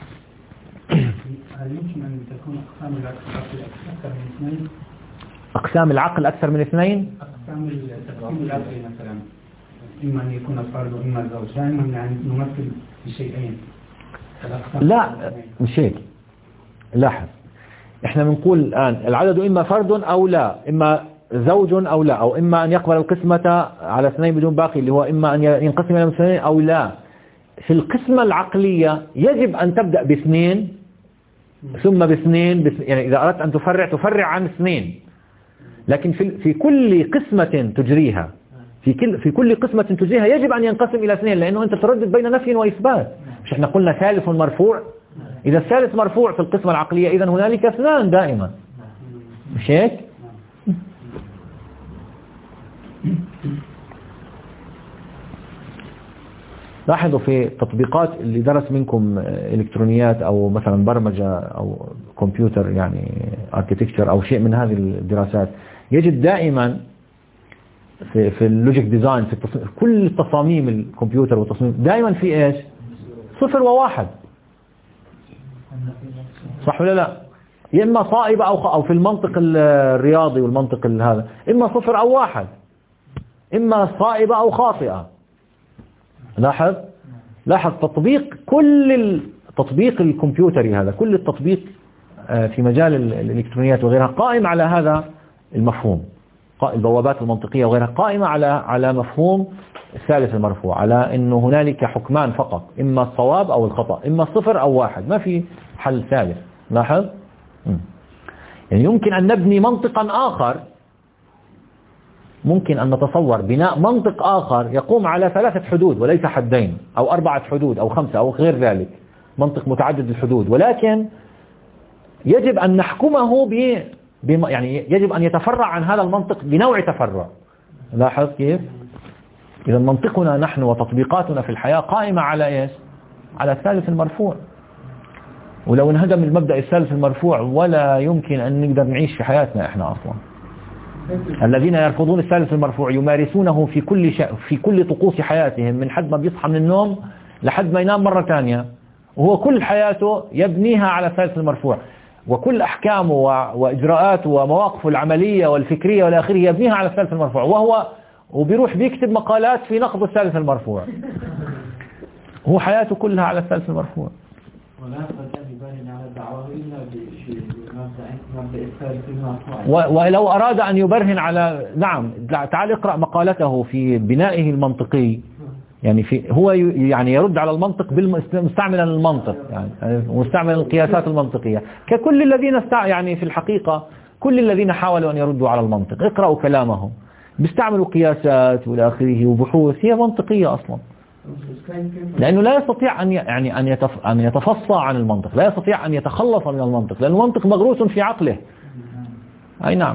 Speaker 3: هل يمكن أن تكون أقسام العقل أكثر من اثنين؟
Speaker 1: أقسام العقل أكثر من اثنين؟
Speaker 3: أقسام التقسيم العقلي مثلا، إما أن يكون الفرد وإما الزوج، دائما يعني نمثل بشيئين.
Speaker 1: لا مش هيك. لاحظ، احنا بنقول الآن العدد إما فرد أو لا، إما زوج أو لا، أو إما أن يقبل القسمة على اثنين بدون باقي، اللي هو إما أن ينقسم إلى اثنين أو لا. في القسمة العقلية يجب أن تبدأ باثنين ثم باثنين، يعني إذا أردت أن تفرع عن اثنين. لكن في كل قسمة تجريها، في كل قسمة تجريها يجب أن ينقسم إلى اثنين، لأنه أنت تردد بين نفي وإثبات. مش احنا قلنا ثالث مرفوع؟ إذا الثالث مرفوع في القسمة العقلية، إذن هنالك اثنان دائما، مش هيك؟ لاحظوا في التطبيقات اللي درس منكم إلكترونيات أو مثلا برمجة أو كمبيوتر، يعني اركيتكتشر أو شيء من هذه الدراسات، يجد دائما في اللوجيك ديزاين، في كل التصاميم الكمبيوتر والتصميم دائما في إيش؟ 0 و1. صح ولا لا؟ إما صائبة أو في المنطق الرياضي والمنطق هذا، إما 0 أو 1، إما صائبة أو خاطئة. لاحظ تطبيق كل تطبيق الكمبيوتري هذا، كل التطبيق في مجال الإلكترونيات وغيرها قائم على هذا المفهوم، البوابات المنطقية وغيرها قائمة على مفهوم الثالث المرفوع، على أنه هنالك حكمان فقط، إما الصواب أو الخطأ، إما الصفر أو واحد، ما في حل ثالث. لاحظ؟ يعني يمكن أن نبني منطقا آخر، ممكن أن نتصور بناء منطق آخر يقوم على 3 حدود وليس حدين أو 4 حدود أو 5 أو غير ذلك، منطق متعدد الحدود، ولكن يجب أن نحكمه يعني يجب أن يتفرع عن هذا المنطق بنوع تفرع. لاحظ كيف؟ إذا منطقنا نحن وتطبيقاتنا في الحياة قائمة على إيش؟ على الثالث المرفوع. ولو انهدم المبدأ الثالث المرفوع ولا يمكن أن نقدر نعيش في حياتنا إحنا أصلا. الذين يرفضون الثالث المرفوع يمارسونه في كل طقوس حياتهم، من حد ما بيصحى من النوم لحد ما ينام مرة ثانية، وهو كل حياته يبنيها على الثالث المرفوع، وكل أحكامه وإجراءاته ومواقفه العملية والفكرية والآخرة يبنيها على الثالث المرفوع، وبيروح بيكتب مقالات في نقد الثالث المرفوع، هو حياته كلها على الثالث المرفوع.
Speaker 2: ولا يستطيع يبرهن على الدعوة إلا بمبدأ الثالث المرفوع.
Speaker 1: ولو أراد أن يبرهن على، نعم، تعال اقرأ مقالته في بنائه المنطقي، يعني هو يعني يرد على المنطق مستعملا المنطق، يعني مستعملا القياسات المنطقية، ككل الذين يعني في الحقيقة كل الذين حاولوا أن يردوا علي المنطق، اقرأوا كلامهم، بيستعملوا قياسات والى اخره وبحوث هي منطقية أصلا، لأنه لا يستطيع أن يتفصى عن المنطق، لا يستطيع أن يتخلص من المنطق، لأن المنطق مغروس في عقله. أي نعم،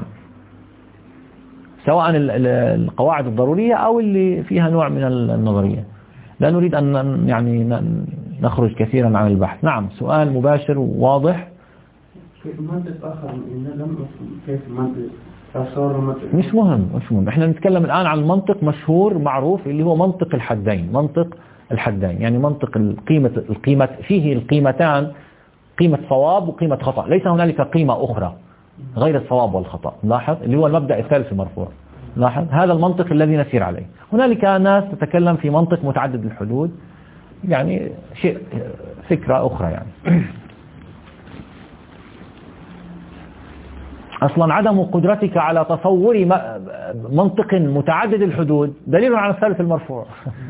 Speaker 1: سواء القواعد الضرورية أو اللي فيها نوع من النظرية. لا نريد أن يعني نخرج كثيرا عن البحث. نعم، سؤال مباشر وواضح.
Speaker 3: كيف منطق آخر كيف منطق
Speaker 1: مش مهم. احنا نتكلم الآن عن المنطق مشهور معروف اللي هو منطق الحدين. منطق الحدين يعني منطق القيمة فيه القيمتان، قيمة صواب وقيمة خطأ، ليس هنالك قيمة أخرى غير الصواب والخطأ. لاحظ اللي هو المبدأ الثالث المرفوع. لاحظ هذا المنطق الذي نسير عليه. هنالك ناس تتكلم في منطق متعدد الحدود، يعني شيء فكرة أخرى يعني. أصلا عدم قدرتك على تصور منطق متعدد الحدود دليل على الثالث المرفوع.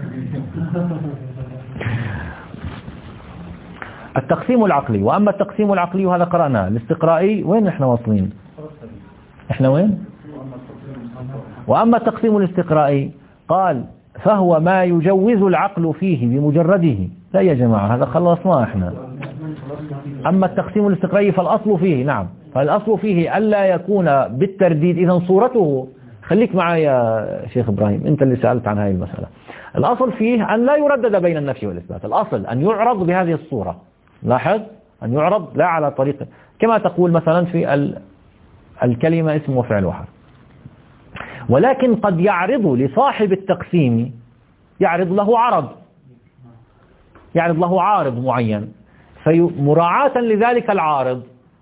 Speaker 1: التقسيم العقلي. وأما التقسيم العقلي وهذا قرأناه. الاستقرائي وين احنا واصلين؟ احنا وين؟ وأما التقسيم الاستقرائي قال فهو ما يجوز العقل فيه بمجرده. لا يا جماعة هذا خلصناه احنا. أما التقسيم الاستقرائي فالأصل فيه، نعم، فالأصل فيه ألا يكون بالترديد. إذا صورته، خليك معي يا شيخ إبراهيم، أنت اللي سألت عن هذه المسألة. الأصل فيه أن لا يردد بين النفي والإثبات، الأصل أن يعرض بهذه الصورة. لاحظ أن يعرض لا على طريقة كما تقول مثلا في الكلمة اسم وفعل وحرف، ولكن قد يعرض لصاحب التقسيم، يعرض له عارض معين، فمراعاة لذلك العارض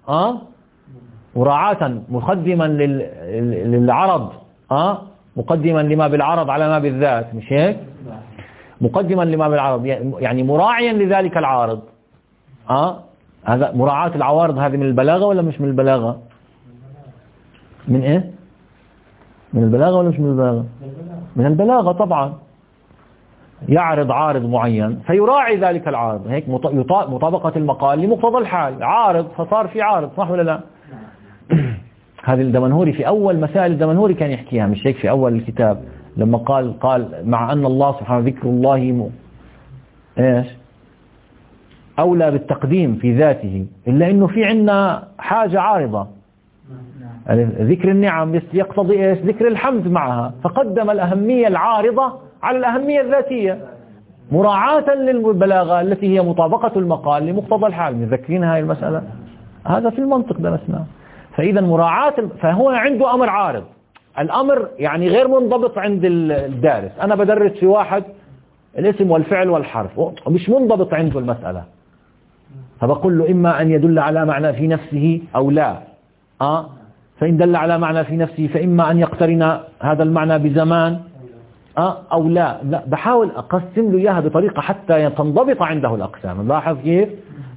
Speaker 1: مراعاة مقدما للعرض مقدما لما بالعرض على ما بالذات، مش هيك؟ مقدما لما بالعرض يعني مراعيا لذلك العارض. هذا مراعاة العوارض هذه من البلاغة ولا مش من البلاغة؟ من ايه؟ من البلاغة ولا مش من البلاغة؟ من البلاغة طبعا. يعرض عارض معين فيراعي ذلك العارض، هيك مطابقة المقال لمقتضى الحال، عارض فصار في عارض، صح ولا لا؟ هذه الدمنهوري في أول مسائل الدمنهوري كان يحكيها، مش هيك في أول الكتاب لما قال مع أن الله سبحانه ذكر الله إيش أولى بالتقديم في ذاته، إلا إنه في عنا حاجة عارضة، ذكر النعم يقتضي إيش؟ ذكر الحمد معها، فقدم الأهمية العارضة على الأهمية الذاتية مراعاة للبلاغة التي هي مطابقة المقال لمقتضى الحال. مذكرين هاي المسألة؟ هذا في المنطق درسناه. فإذا مراعاة، فهو عنده أمر عارض، الأمر يعني غير منضبط عند الدارس. أنا بدرس في واحد الاسم والفعل والحرف ومش منضبط عنده المسألة، فبقول له إما أن يدل على معنى في نفسه أو لا، فإن دل على معنى في نفسه فإما أن يقترن هذا المعنى بزمان أو لا. بحاول أقسم له إياها بطريقة حتى تنضبط عنده الأقسام. لاحظ كيف؟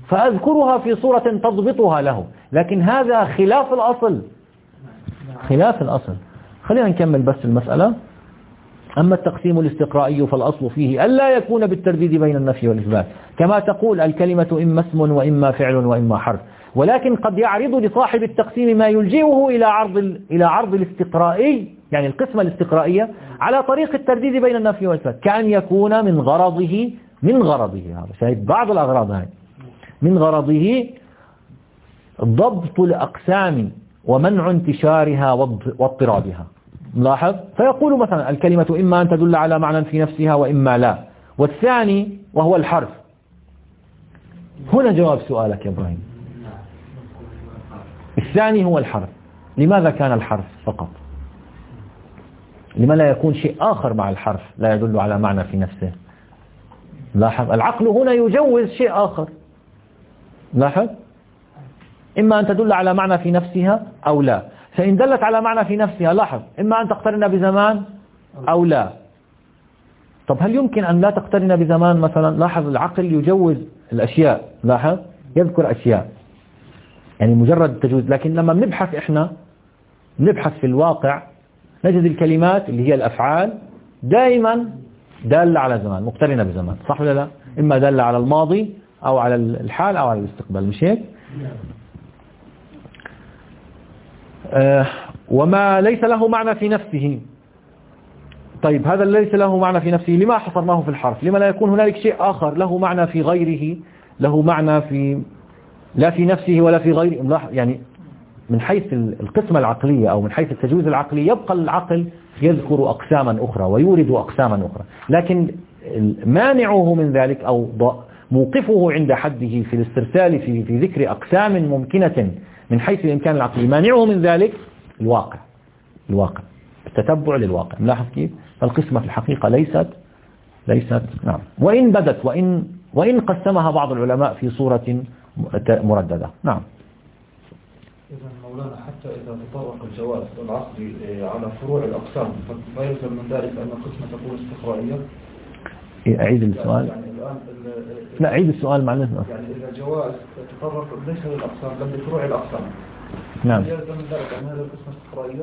Speaker 1: فأذكرها في صورة تضبطها له، لكن هذا خلاف الأصل، خلاف الأصل. خلينا نكمل بس المسألة. أما التقسيم الاستقرائي فالأصل فيه ألا يكون بالترديد بين النفي والإثبات، كما تقول الكلمة إما اسم وإما فعل وإما حرف، ولكن قد يعرض لصاحب التقسيم ما يلجئه إلى عرض الاستقرائي، يعني القسمة الاستقرائية على طريق الترديد بين النفي والإثبات، كأن يكون من غرضه هذا شايف بعض الأغراض هاي، من غرضه ضبط الأقسام ومنع انتشارها واضطرابها. ملاحظ؟ فيقول مثلا الكلمة إما أن تدل على معنى في نفسها وإما لا. والثاني وهو الحرف. هنا جواب سؤالك يا إبراهيم. الثاني هو الحرف. لماذا كان الحرف فقط؟ لما لا يكون شيء آخر مع الحرف لا يدل على معنى في نفسه؟ لاحظ العقل هنا يجوز شيء آخر. لاحظ إما أن تدل على معنى في نفسها أو لا. فإن دلت على معنى في نفسها لاحظ إما أن تقترن بزمان أو لا. طب هل يمكن أن لا تقترن بزمان مثلا؟ لاحظ العقل يجوز الأشياء، لاحظ يذكر أشياء يعني مجرد تجوز، لكن لما نبحث في الواقع نجد الكلمات اللي هي الأفعال دائما دالة على زمان، مقترنة بزمان، صح ولا لا؟ إما دالة على الماضي أو على الحال أو على الاستقبال، مش هيك؟ وما ليس له معنى في نفسه. طيب هذا ليس له معنى في نفسه لما حصرناه في الحرف؟ لما لا يكون هنالك شيء آخر له معنى في غيره، له معنى في لا في نفسه ولا في غيره؟ يعني من حيث القسمة العقلية أو من حيث التجويز العقلي يبقى العقل يذكر أقساما أخرى ويورد أقساما أخرى، لكن مانعه من ذلك أو موقفه عند حده في الاسترسال في ذكر أقسام ممكنة من حيث الإمكان العقلي، مانعه من ذلك الواقع التتبع للواقع. ملاحظ كيف؟ القسمة في الحقيقة ليست نعم، وإن بدت وإن قسمها بعض العلماء في صورة مرددة. نعم.
Speaker 4: إذا مولانا حتى إذا تطرق الجواز العقلي على فروع الأقسام فما يلزم من ذلك أن القسمة تكون استقرائية؟
Speaker 1: أعيد السؤال.
Speaker 4: يعني الآن
Speaker 1: لا أعيد السؤال معلش.
Speaker 4: يعني إذا الجواز تطرق ليس للأقسام بل لفروع الأقسام،
Speaker 1: نعم،
Speaker 4: يلزم من ذلك أن هذه القسمة استقرائية؟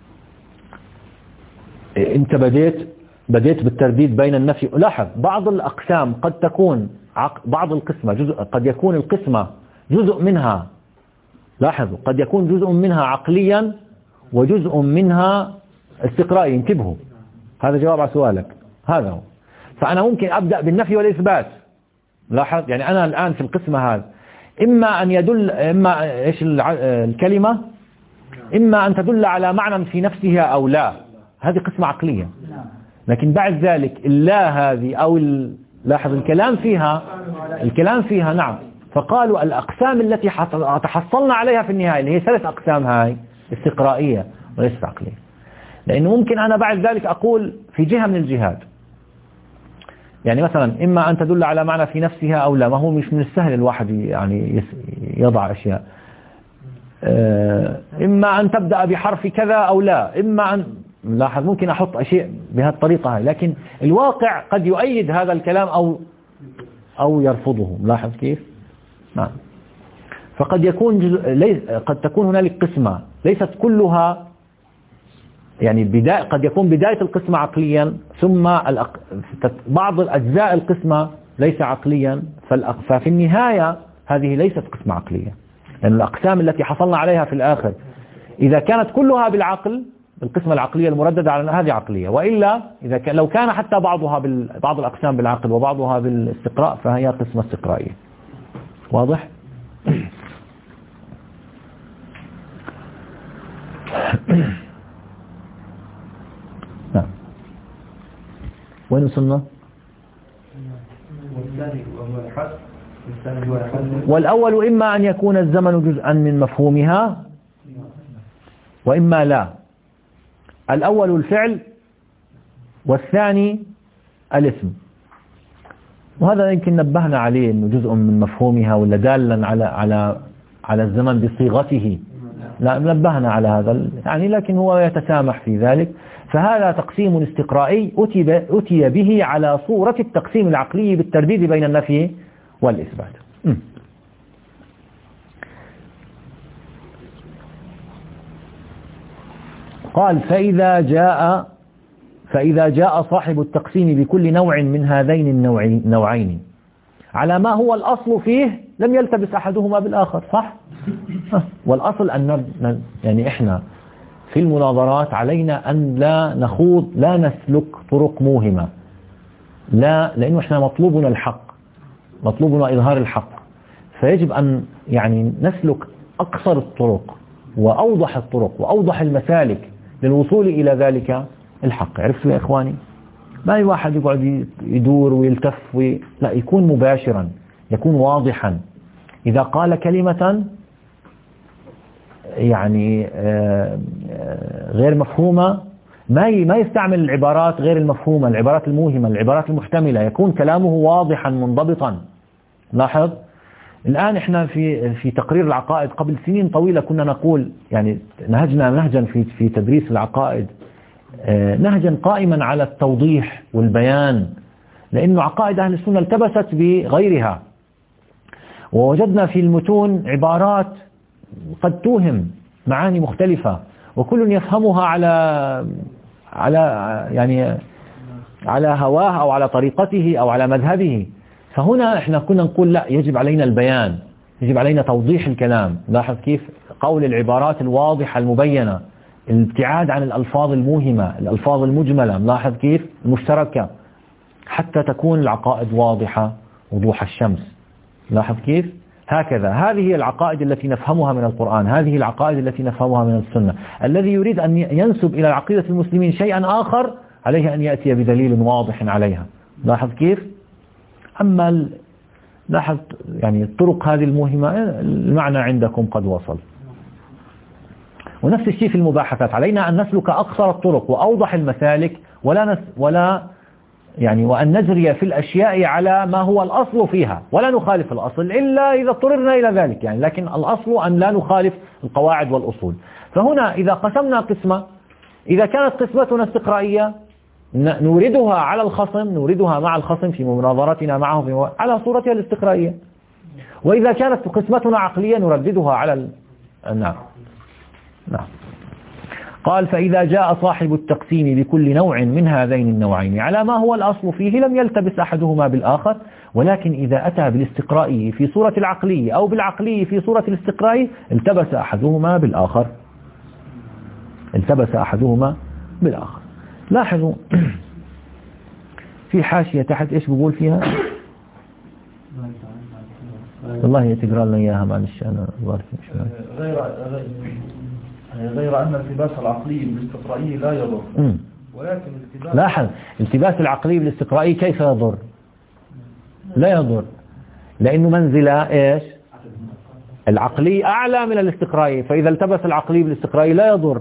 Speaker 1: أنت بديت بالترديد بين النفي. لاحظ بعض الأقسام قد تكون بعض القسمة قد يكون القسمة جزء منها، لاحظوا قد يكون جزء منها عقليا وجزء منها استقرائي. انتبهوا، هذا جواب على سؤالك، هذا هو. فأنا ممكن أبدأ بالنفي والإثبات. لاحظ يعني أنا الآن في القسمة هذا إما أن يدل إيش الكلمة إما أن تدل على معنى في نفسها أو لا، هذه قسمة عقلية. لكن بعد ذلك اللا هذه أو لاحظ الكلام فيها نعم. فقالوا الأقسام التي تحصلنا عليها في النهاية اللي هي 3 أقسام هاي استقرائية وليست عقلية، لأنه ممكن أنا بعد ذلك أقول في جهة من الجهات، يعني مثلا إما أن تدل على معنى في نفسها أو لا. ما هو مش من السهل الواحد يعني يضع أشياء، إما أن تبدأ بحرف كذا أو لا، إما أن لاحظ ممكن أحط أشياء بهذه الطريقة هاي، لكن الواقع قد يؤيد هذا الكلام أو يرفضه. لاحظ كيف؟ نعم. فقد يكون قد تكون هنالك قسمة ليست كلها، يعني قد يكون بداية القسمة عقليا ثم بعض الأجزاء القسمة ليس عقليا، ففي النهاية هذه ليست قسمة عقلية، لأن الأقسام التي حصلنا عليها في الآخر إذا كانت كلها بالعقل القسمة العقلية المرددة على هذه عقلية، وإلا لو كان حتى بعض الأقسام بالعقل وبعضها بالاستقراء فهي قسمة استقرائية. واضح؟ نعم. وين وصلنا؟ والأول إما أن يكون الزمن جزءا من مفهومها وإما لا. الأول الفعل والثاني الاسم، وهذا يمكن نبهنا عليه أنه جزء من مفهومها ولا دالا على الزمن بصيغته، لا نبهنا على هذا يعني، لكن هو يتسامح في ذلك. فهذا تقسيم استقرائي أتي به على صورة التقسيم العقلي بالترديد بين النفي والإثبات. قال فإذا جاء صاحب التقسيم بكل نوع من هذين النوعين على ما هو الأصل فيه لم يلتبس أحدهما بالآخر. صح؟ والأصل أن يعني إحنا في المناظرات علينا أن لا نسلك طرق موهمة، لأنه إحنا مطلوبنا الحق، مطلوبنا إظهار الحق، فيجب أن يعني نسلك أقصر الطرق وأوضح الطرق وأوضح المسالك للوصول إلى ذلك الحق. عرفتوا يا إخواني؟ ما أي واحد يقعد يدور ويلتف لا، يكون مباشرا، يكون واضحا. إذا قال كلمة يعني غير مفهومة ما يستعمل العبارات غير المفهومة، العبارات الموهمة، العبارات المحتملة، يكون كلامه واضحا منضبطا. لاحظ الآن احنا في تقرير العقائد قبل سنين طويلة كنا نقول يعني نهجنا نهجا في تدريس العقائد نهجا قائما على التوضيح والبيان، لأنه عقائد أهل السنة التبست بغيرها، ووجدنا في المتون عبارات قد توهم معاني مختلفة وكل يفهمها على هواه أو على طريقته أو على مذهبه. فهنا احنا كنا نقول لا، يجب علينا البيان، يجب علينا توضيح الكلام. لاحظ كيف قول العبارات الواضحة المبينة، الابتعاد عن الألفاظ الموهمة، الألفاظ المجملة، لاحظ كيف المشتركة، حتى تكون العقائد واضحة وضوح الشمس. لاحظ كيف هكذا. هذه هي العقائد التي نفهمها من القرآن، هذه العقائد التي نفهمها من السنة. الذي يريد أن ينسب إلى عقيدة المسلمين شيئا آخر عليه أن يأتي بدليل واضح عليها. لاحظ كيف. أما لاحظ يعني الطرق هذه الموهمة المعنى عندكم قد وصل. ونفس الشيء في المباحثات، علينا أن نسلك أقصر الطرق وأوضح المسالك وأن نجري في الأشياء على ما هو الأصل فيها ولا نخالف الأصل إلا إذا اضطررنا إلى ذلك يعني، لكن الأصل أن لا نخالف القواعد والأصول. فهنا إذا قسمنا قسمة، إذا كانت قسمتنا استقرائية نوردها على الخصم، نوردها مع الخصم في مناظرتنا معه على صورتها الاستقرائية، وإذا كانت قسمتنا عقلية نرددها على نعم. قال فإذا جاء صاحب التقسيم بكل نوع من هذين النوعين على ما هو الأصل فيه لم يلتبس أحدهما بالآخر، ولكن إذا أتى بالاستقراء في صورة العقلي أو بالعقلي في صورة الاستقراء التبس أحدهما بالآخر، التبس أحدهما بالآخر. لاحظوا في حاشية تحت إيش بقول فيها؟ والله تقرأ لنا إياها معلش أنا
Speaker 4: غير أن التباس العقلي بالاستقرائي لا يضر، ولكن
Speaker 1: لاحظ التباس العقلي بالاستقرائي كيف يضر؟ لا يضر، لأنه منزلة إيش؟ العقلي أعلى من الاستقرائي، فإذا التبس العقلي بالاستقرائي لا يضر.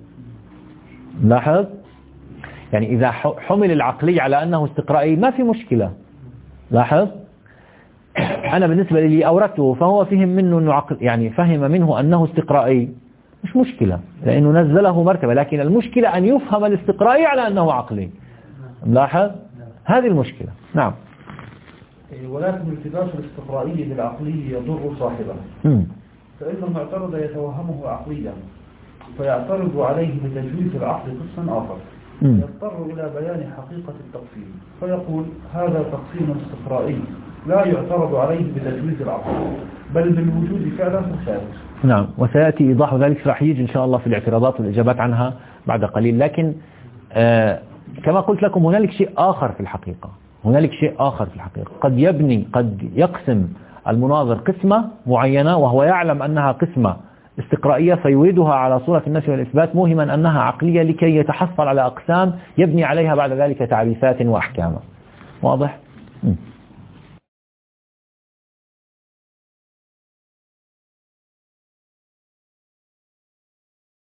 Speaker 1: لاحظ يعني إذا حمل العقلي على أنه استقرائي ما في مشكلة. لاحظ أنا بالنسبة لي أوردته فهو فهم منه أنه عقل، يعني فهم منه أنه استقرائي، مش مشكلة لأنه نزله مرتبة، لكن المشكلة أن يفهم الاستقرائي على أنه عقلي. لاحظ هذه المشكلة. نعم.
Speaker 4: ولكن التباس الاستقرائي بالعقلي يضر صاحبه، فإن المعترض يتوهمه عقليا فيعترض عليه بتجويز العقل قسما آخر، يضطر إلى بيان حقيقة التقسيم فيقول هذا تقسيم استقرائي لا يعترض عليه بتجويز العقل بل بالوجود فعلا في الخارج.
Speaker 1: نعم، وسيأتي إيضاح ذلك، راح يجي إن شاء الله في الاعتراضات والإجابات عنها بعد قليل. لكن كما قلت لكم هنالك شيء آخر في الحقيقة، هنالك شيء آخر في الحقيقة. قد يقسم المناظر قسمة معينة وهو يعلم أنها قسمة استقرائية فيريدها على صورة النفي والإثبات موهما أنها عقلية لكي يتحصل على أقسام يبني عليها بعد ذلك تعريفات وأحكاما. واضح؟